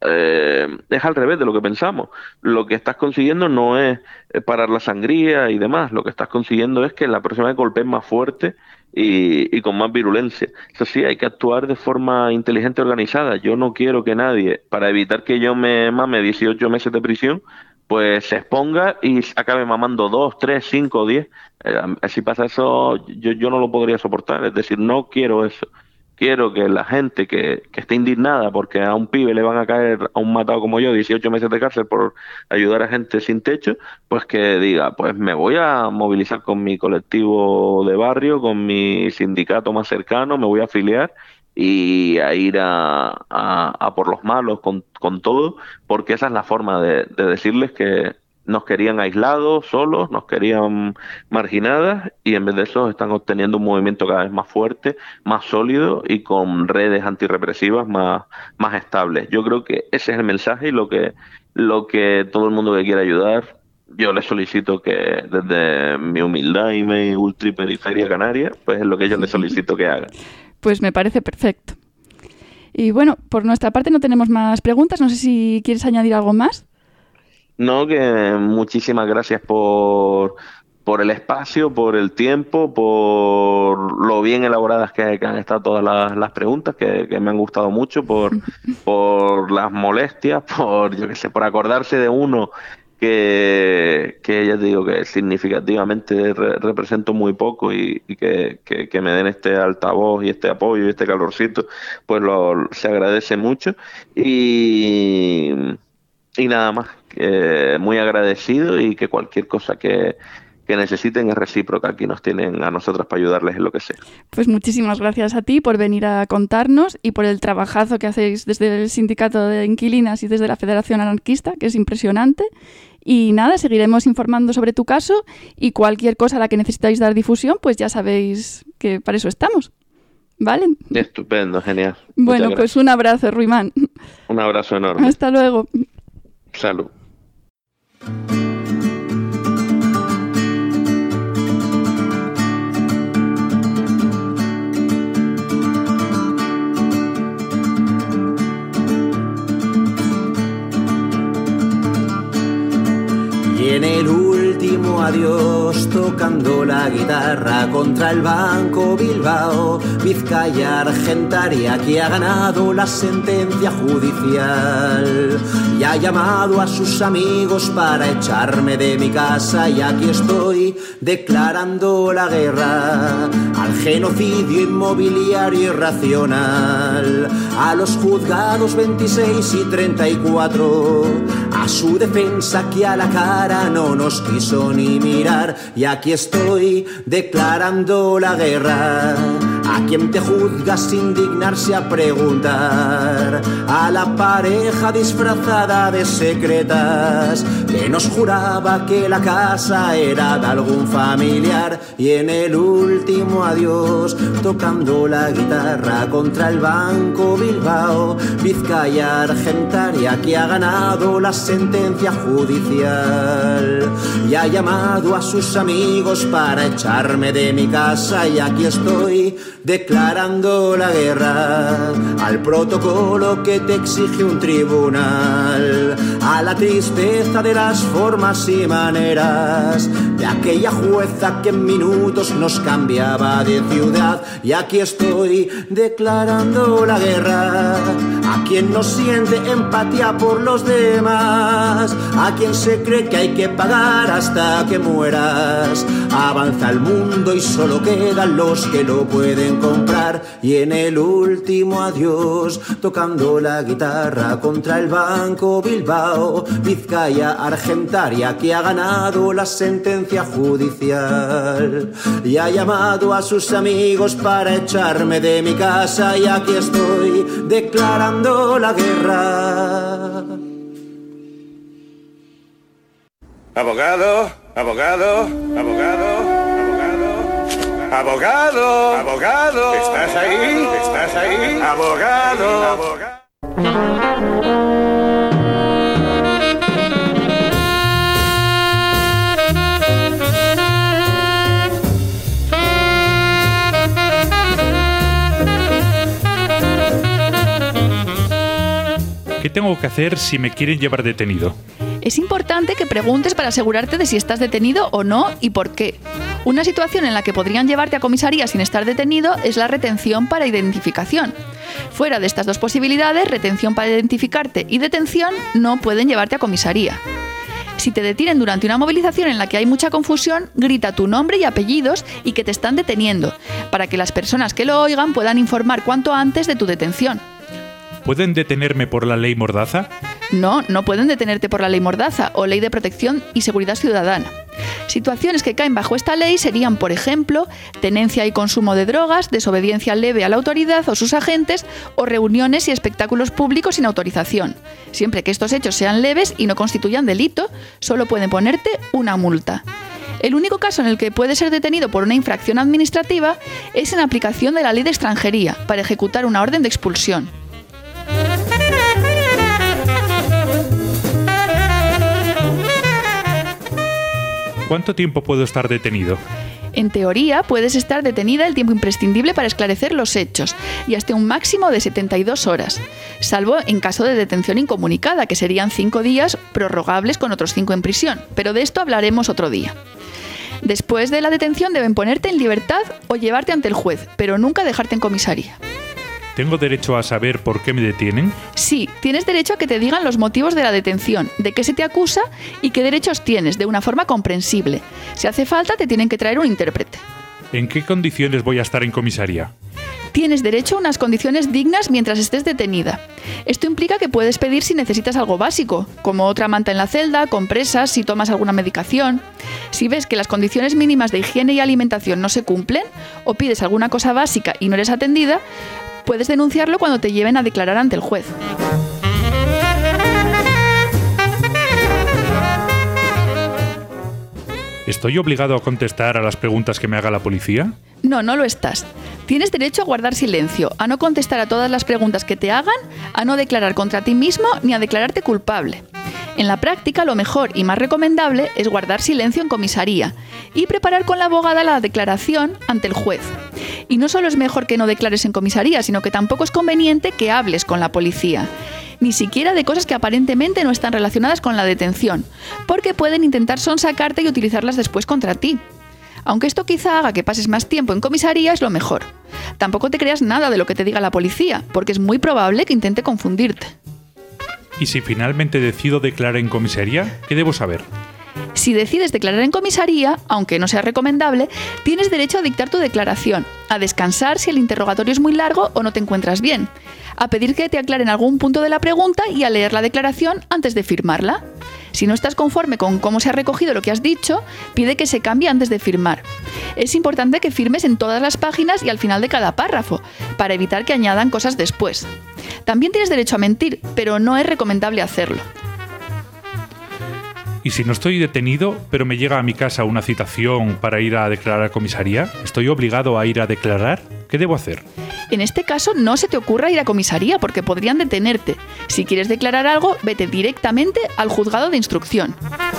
eh, es al revés de lo que pensamos. Lo que estás consiguiendo no es parar la sangría y demás, lo que estás consiguiendo es que la próxima vez golpeen más fuerte y, y con más virulencia. Eso sí, hay que actuar de forma inteligente y organizada. Yo no quiero que nadie, para evitar que yo me mame dieciocho meses de prisión, pues se exponga y acabe mamando dos, tres, cinco, diez. Eh, si pasa eso, yo, yo no lo podría soportar. Es decir, no quiero eso. Quiero que la gente que, que esté indignada porque a un pibe le van a caer, a un matado como yo, dieciocho meses de cárcel por ayudar a gente sin techo, pues que diga, pues me voy a movilizar con mi colectivo de barrio, con mi sindicato más cercano, me voy a afiliar y a ir a, a, a por los malos con, con todo, porque esa es la forma de, de decirles que nos querían aislados, solos, nos querían marginadas y en vez de eso están obteniendo un movimiento cada vez más fuerte, más sólido y con redes antirrepresivas más, más estables. Yo creo que ese es el mensaje y lo que, lo que todo el mundo que quiera ayudar, yo les solicito que desde mi humildad y mi ultraperiferia canaria, pues es lo que yo les solicito que hagan. Pues me parece perfecto. Y bueno, por nuestra parte no tenemos más preguntas, no sé si quieres añadir algo más. No, que muchísimas gracias por, por el espacio, por el tiempo, por lo bien elaboradas que, que han estado todas las, las preguntas, que, que me han gustado mucho, por, por las molestias, por, yo qué sé, por acordarse de uno que, que ya te digo que significativamente re, represento muy poco y, y que, que, que me den este altavoz y este apoyo y este calorcito, pues lo, se agradece mucho y, y nada más. Eh, muy agradecido y que cualquier cosa que, que necesiten es recíproca. Aquí nos tienen a nosotros para ayudarles en lo que sea. Pues muchísimas gracias a ti por venir a contarnos y por el trabajazo que hacéis desde el Sindicato de Inquilinas y desde la Federación Anarquista, que es impresionante. Y nada, seguiremos informando sobre tu caso y cualquier cosa a la que necesitáis dar difusión, pues ya sabéis que para eso estamos. ¿Vale? Estupendo, genial. Bueno, pues un abrazo, Ruimán. Un abrazo enorme. Hasta luego. Salud. Y en el último adiós, tocando la guitarra contra el Banco Bilbao, Vizcaya Argentaria, que ha ganado la sentencia judicial y ha llamado a sus amigos para echarme de mi casa, y aquí estoy declarando la guerra al genocidio inmobiliario irracional, a los juzgados veintiséis y treinta y cuatro, a su defensa que a la cara no nos quiso ni mirar, y aquí estoy declarando la guerra a quien te juzga sin dignarse a preguntar, a la pareja disfrazada de secretas que nos juraba que la casa era de algún familiar, y en el último adiós, tocando la guitarra contra el Banco Bilbao, Vizcaya Argentaria, que ha ganado la sentencia judicial y ha llamado a sus amigos para echarme de mi casa, y aquí estoy declarando la guerra al protocolo que te exige un tribunal, a la tristeza de las formas y maneras de aquella jueza que en minutos nos cambiaba de ciudad, y aquí estoy declarando la guerra a quien no siente empatía por los demás, a quien se cree que hay que pagar hasta que mueras. Avanza el mundo y solo quedan los que lo pueden comprar, y en el último adiós, tocando la guitarra contra el Banco Bilbao, Vizcaya Argentaria, que ha ganado la sentencia judicial y ha llamado a sus amigos para echarme de mi casa, y aquí estoy declarando la guerra. Abogado, abogado, abogado, abogado, abogado, abogado, ¿estás ahí? ¿Estás ahí? Abogado, abogado. ¿Qué tengo que hacer si me quieren llevar detenido? Es importante que preguntes para asegurarte de si estás detenido o no y por qué. Una situación en la que podrían llevarte a comisaría sin estar detenido es la retención para identificación. Fuera de estas dos posibilidades, retención para identificarte y detención, no pueden llevarte a comisaría. Si te detienen durante una movilización en la que hay mucha confusión, grita tu nombre y apellidos y que te están deteniendo, para que las personas que lo oigan puedan informar cuanto antes de tu detención. ¿Pueden detenerme por la ley Mordaza? No, no pueden detenerte por la ley Mordaza o Ley de Protección y Seguridad Ciudadana. Situaciones que caen bajo esta ley serían, por ejemplo, tenencia y consumo de drogas, desobediencia leve a la autoridad o sus agentes, o reuniones y espectáculos públicos sin autorización. Siempre que estos hechos sean leves y no constituyan delito, solo pueden ponerte una multa. El único caso en el que puede ser detenido por una infracción administrativa es en aplicación de la Ley de Extranjería, para ejecutar una orden de expulsión. ¿Cuánto tiempo puedo estar detenido? En teoría, puedes estar detenida el tiempo imprescindible para esclarecer los hechos, y hasta un máximo de setenta y dos horas, salvo en caso de detención incomunicada, que serían cinco días prorrogables con otros cinco en prisión, pero de esto hablaremos otro día. Después de la detención deben ponerte en libertad o llevarte ante el juez, pero nunca dejarte en comisaría. ¿Tengo derecho a saber por qué me detienen? Sí, tienes derecho a que te digan los motivos de la detención, de qué se te acusa y qué derechos tienes, de una forma comprensible. Si hace falta, te tienen que traer un intérprete. ¿En qué condiciones voy a estar en comisaría? Tienes derecho a unas condiciones dignas mientras estés detenida. Esto implica que puedes pedir si necesitas algo básico, como otra manta en la celda, compresas, si tomas alguna medicación. Si ves que las condiciones mínimas de higiene y alimentación no se cumplen, o pides alguna cosa básica y no eres atendida, puedes denunciarlo cuando te lleven a declarar ante el juez. ¿Estoy obligado a contestar a las preguntas que me haga la policía? No, no lo estás. Tienes derecho a guardar silencio, a no contestar a todas las preguntas que te hagan, a no declarar contra ti mismo ni a declararte culpable. En la práctica, lo mejor y más recomendable es guardar silencio en comisaría y preparar con la abogada la declaración ante el juez. Y no solo es mejor que no declares en comisaría, sino que tampoco es conveniente que hables con la policía, ni siquiera de cosas que aparentemente no están relacionadas con la detención, porque pueden intentar sonsacarte y utilizarlas después contra ti. Aunque esto quizá haga que pases más tiempo en comisaría, es lo mejor. Tampoco te creas nada de lo que te diga la policía, porque es muy probable que intente confundirte. ¿Y si finalmente decido declarar en comisaría, qué debo saber? Si decides declarar en comisaría, aunque no sea recomendable, tienes derecho a dictar tu declaración, a descansar si el interrogatorio es muy largo o no te encuentras bien, a pedir que te aclaren algún punto de la pregunta y a leer la declaración antes de firmarla. Si no estás conforme con cómo se ha recogido lo que has dicho, pide que se cambie antes de firmar. Es importante que firmes en todas las páginas y al final de cada párrafo, para evitar que añadan cosas después. También tienes derecho a mentir, pero no es recomendable hacerlo. ¿Y si no estoy detenido, pero me llega a mi casa una citación para ir a declarar a comisaría? ¿Estoy obligado a ir a declarar? ¿Qué debo hacer? En este caso no se te ocurra ir a comisaría porque podrían detenerte. Si quieres declarar algo, vete directamente al juzgado de instrucción.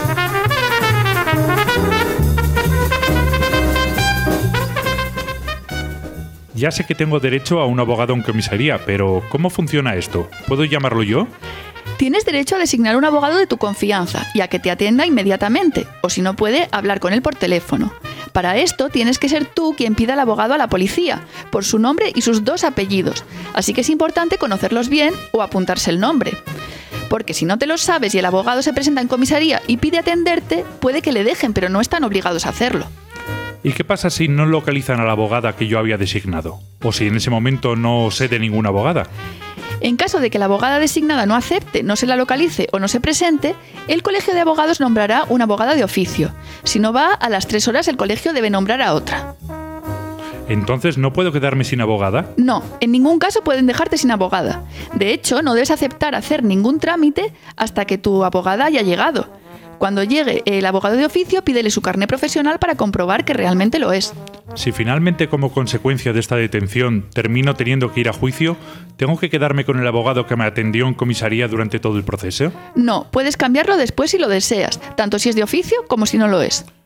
Ya sé que tengo derecho a un abogado en comisaría, pero ¿cómo funciona esto? ¿Puedo llamarlo yo? Tienes derecho a designar un abogado de tu confianza y a que te atienda inmediatamente, o si no puede, hablar con él por teléfono. Para esto tienes que ser tú quien pida al abogado a la policía, por su nombre y sus dos apellidos, así que es importante conocerlos bien o apuntarse el nombre. Porque si no te los sabes y el abogado se presenta en comisaría y pide atenderte, puede que le dejen, pero no están obligados a hacerlo. ¿Y qué pasa si no localizan a la abogada que yo había designado? ¿O si en ese momento no sé de ninguna abogada? En caso de que la abogada designada no acepte, no se la localice o no se presente, el Colegio de Abogados nombrará una abogada de oficio. Si no va, a las tres horas el colegio debe nombrar a otra. ¿Entonces no puedo quedarme sin abogada? No, en ningún caso pueden dejarte sin abogada. De hecho, no debes aceptar hacer ningún trámite hasta que tu abogada haya llegado. Cuando llegue el abogado de oficio, pídele su carné profesional para comprobar que realmente lo es. Si finalmente, como consecuencia de esta detención, termino teniendo que ir a juicio, ¿tengo que quedarme con el abogado que me atendió en comisaría durante todo el proceso? No, puedes cambiarlo después si lo deseas, tanto si es de oficio como si no lo es.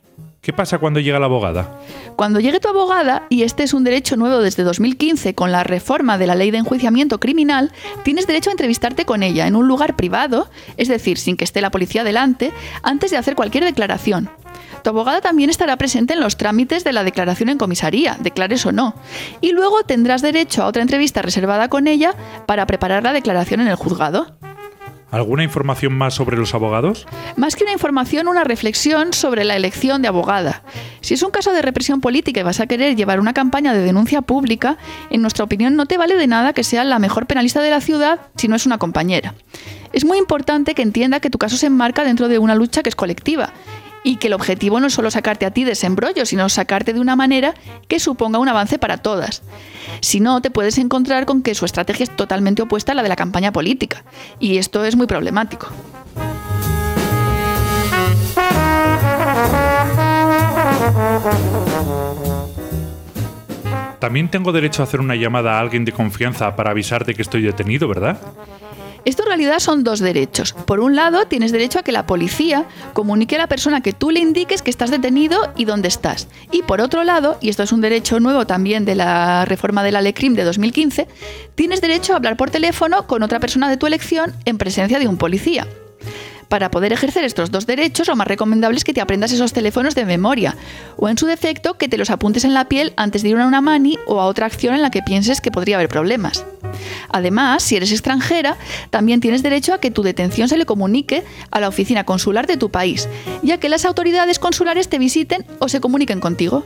¿Qué pasa cuando llega la abogada? Cuando llegue tu abogada, y este es un derecho nuevo desde dos mil quince con la reforma de la Ley de Enjuiciamiento Criminal, tienes derecho a entrevistarte con ella en un lugar privado, es decir, sin que esté la policía delante, antes de hacer cualquier declaración. Tu abogada también estará presente en los trámites de la declaración en comisaría, declares o no, y luego tendrás derecho a otra entrevista reservada con ella para preparar la declaración en el juzgado. ¿Alguna información más sobre los abogados? Más que una información, una reflexión sobre la elección de abogada. Si es un caso de represión política y vas a querer llevar una campaña de denuncia pública, en nuestra opinión no te vale de nada que sea la mejor penalista de la ciudad si no es una compañera. Es muy importante que entienda que tu caso se enmarca dentro de una lucha que es colectiva y que el objetivo no es solo sacarte a ti de ese embrollo, sino sacarte de una manera que suponga un avance para todas. Si no, te puedes encontrar con que su estrategia es totalmente opuesta a la de la campaña política, y esto es muy problemático. También tengo derecho a hacer una llamada a alguien de confianza para avisar de que estoy detenido, ¿verdad? Esto en realidad son dos derechos. Por un lado, tienes derecho a que la policía comunique a la persona que tú le indiques que estás detenido y dónde estás. Y por otro lado, y esto es un derecho nuevo también de la reforma de la Ley CRIM de dos mil quince, tienes derecho a hablar por teléfono con otra persona de tu elección en presencia de un policía. Para poder ejercer estos dos derechos, lo más recomendable es que te aprendas esos teléfonos de memoria, o en su defecto, que te los apuntes en la piel antes de ir a una mani o a otra acción en la que pienses que podría haber problemas. Además, si eres extranjera, también tienes derecho a que tu detención se le comunique a la oficina consular de tu país, y a que las autoridades consulares te visiten o se comuniquen contigo.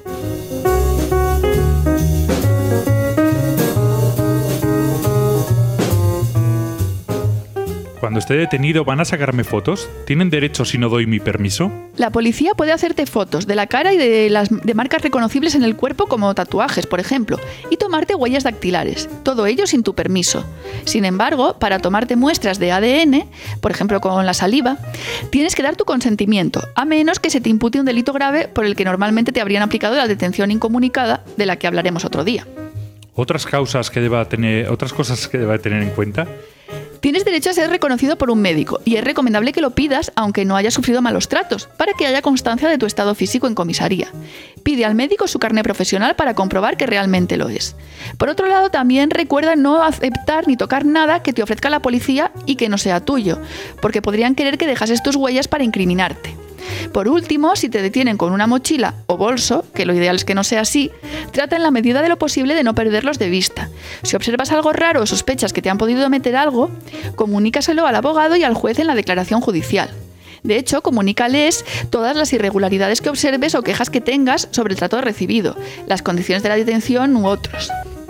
Cuando esté detenido, ¿van a sacarme fotos? ¿Tienen derecho si no doy mi permiso? La policía puede hacerte fotos de la cara y de, las, de marcas reconocibles en el cuerpo, como tatuajes, por ejemplo, y tomarte huellas dactilares, todo ello sin tu permiso. Sin embargo, para tomarte muestras de A D N, por ejemplo con la saliva, tienes que dar tu consentimiento, a menos que se te impute un delito grave por el que normalmente te habrían aplicado la detención incomunicada, de la que hablaremos otro día. ¿Otras causas que deba tener, otras cosas que deba tener en cuenta? Tienes derecho a ser reconocido por un médico y es recomendable que lo pidas aunque no hayas sufrido malos tratos, para que haya constancia de tu estado físico en comisaría. Pide al médico su carné profesional para comprobar que realmente lo es. Por otro lado, también recuerda no aceptar ni tocar nada que te ofrezca la policía y que no sea tuyo, porque podrían querer que dejases tus huellas para incriminarte. Por último, si te detienen con una mochila o bolso, que lo ideal es que no sea así, trata en la medida de lo posible de no perderlos de vista. Si observas algo raro o sospechas que te han podido meter algo, comunícaselo al abogado y al juez en la declaración judicial. De hecho, comunícales todas las irregularidades que observes o quejas que tengas sobre el trato recibido, las condiciones de la detención u otros.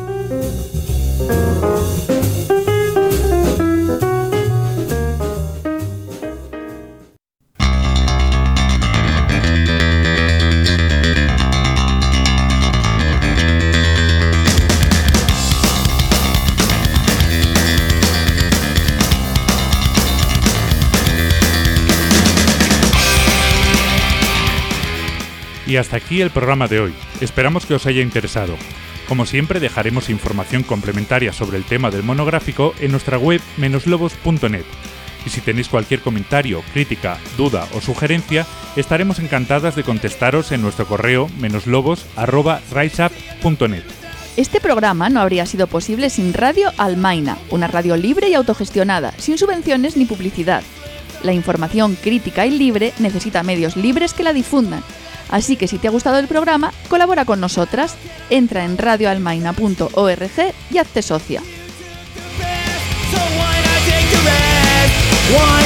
Y hasta aquí el programa de hoy. Esperamos que os haya interesado. Como siempre, dejaremos información complementaria sobre el tema del monográfico en nuestra web menos lobos punto net. Y si tenéis cualquier comentario, crítica, duda o sugerencia, estaremos encantadas de contestaros en nuestro correo menoslobos arroba riseup punto net. Este programa no habría sido posible sin Radio Almaina, una radio libre y autogestionada, sin subvenciones ni publicidad. La información crítica y libre necesita medios libres que la difundan. Así que si te ha gustado el programa, colabora con nosotras, entra en radio almaina punto org y hazte socia. One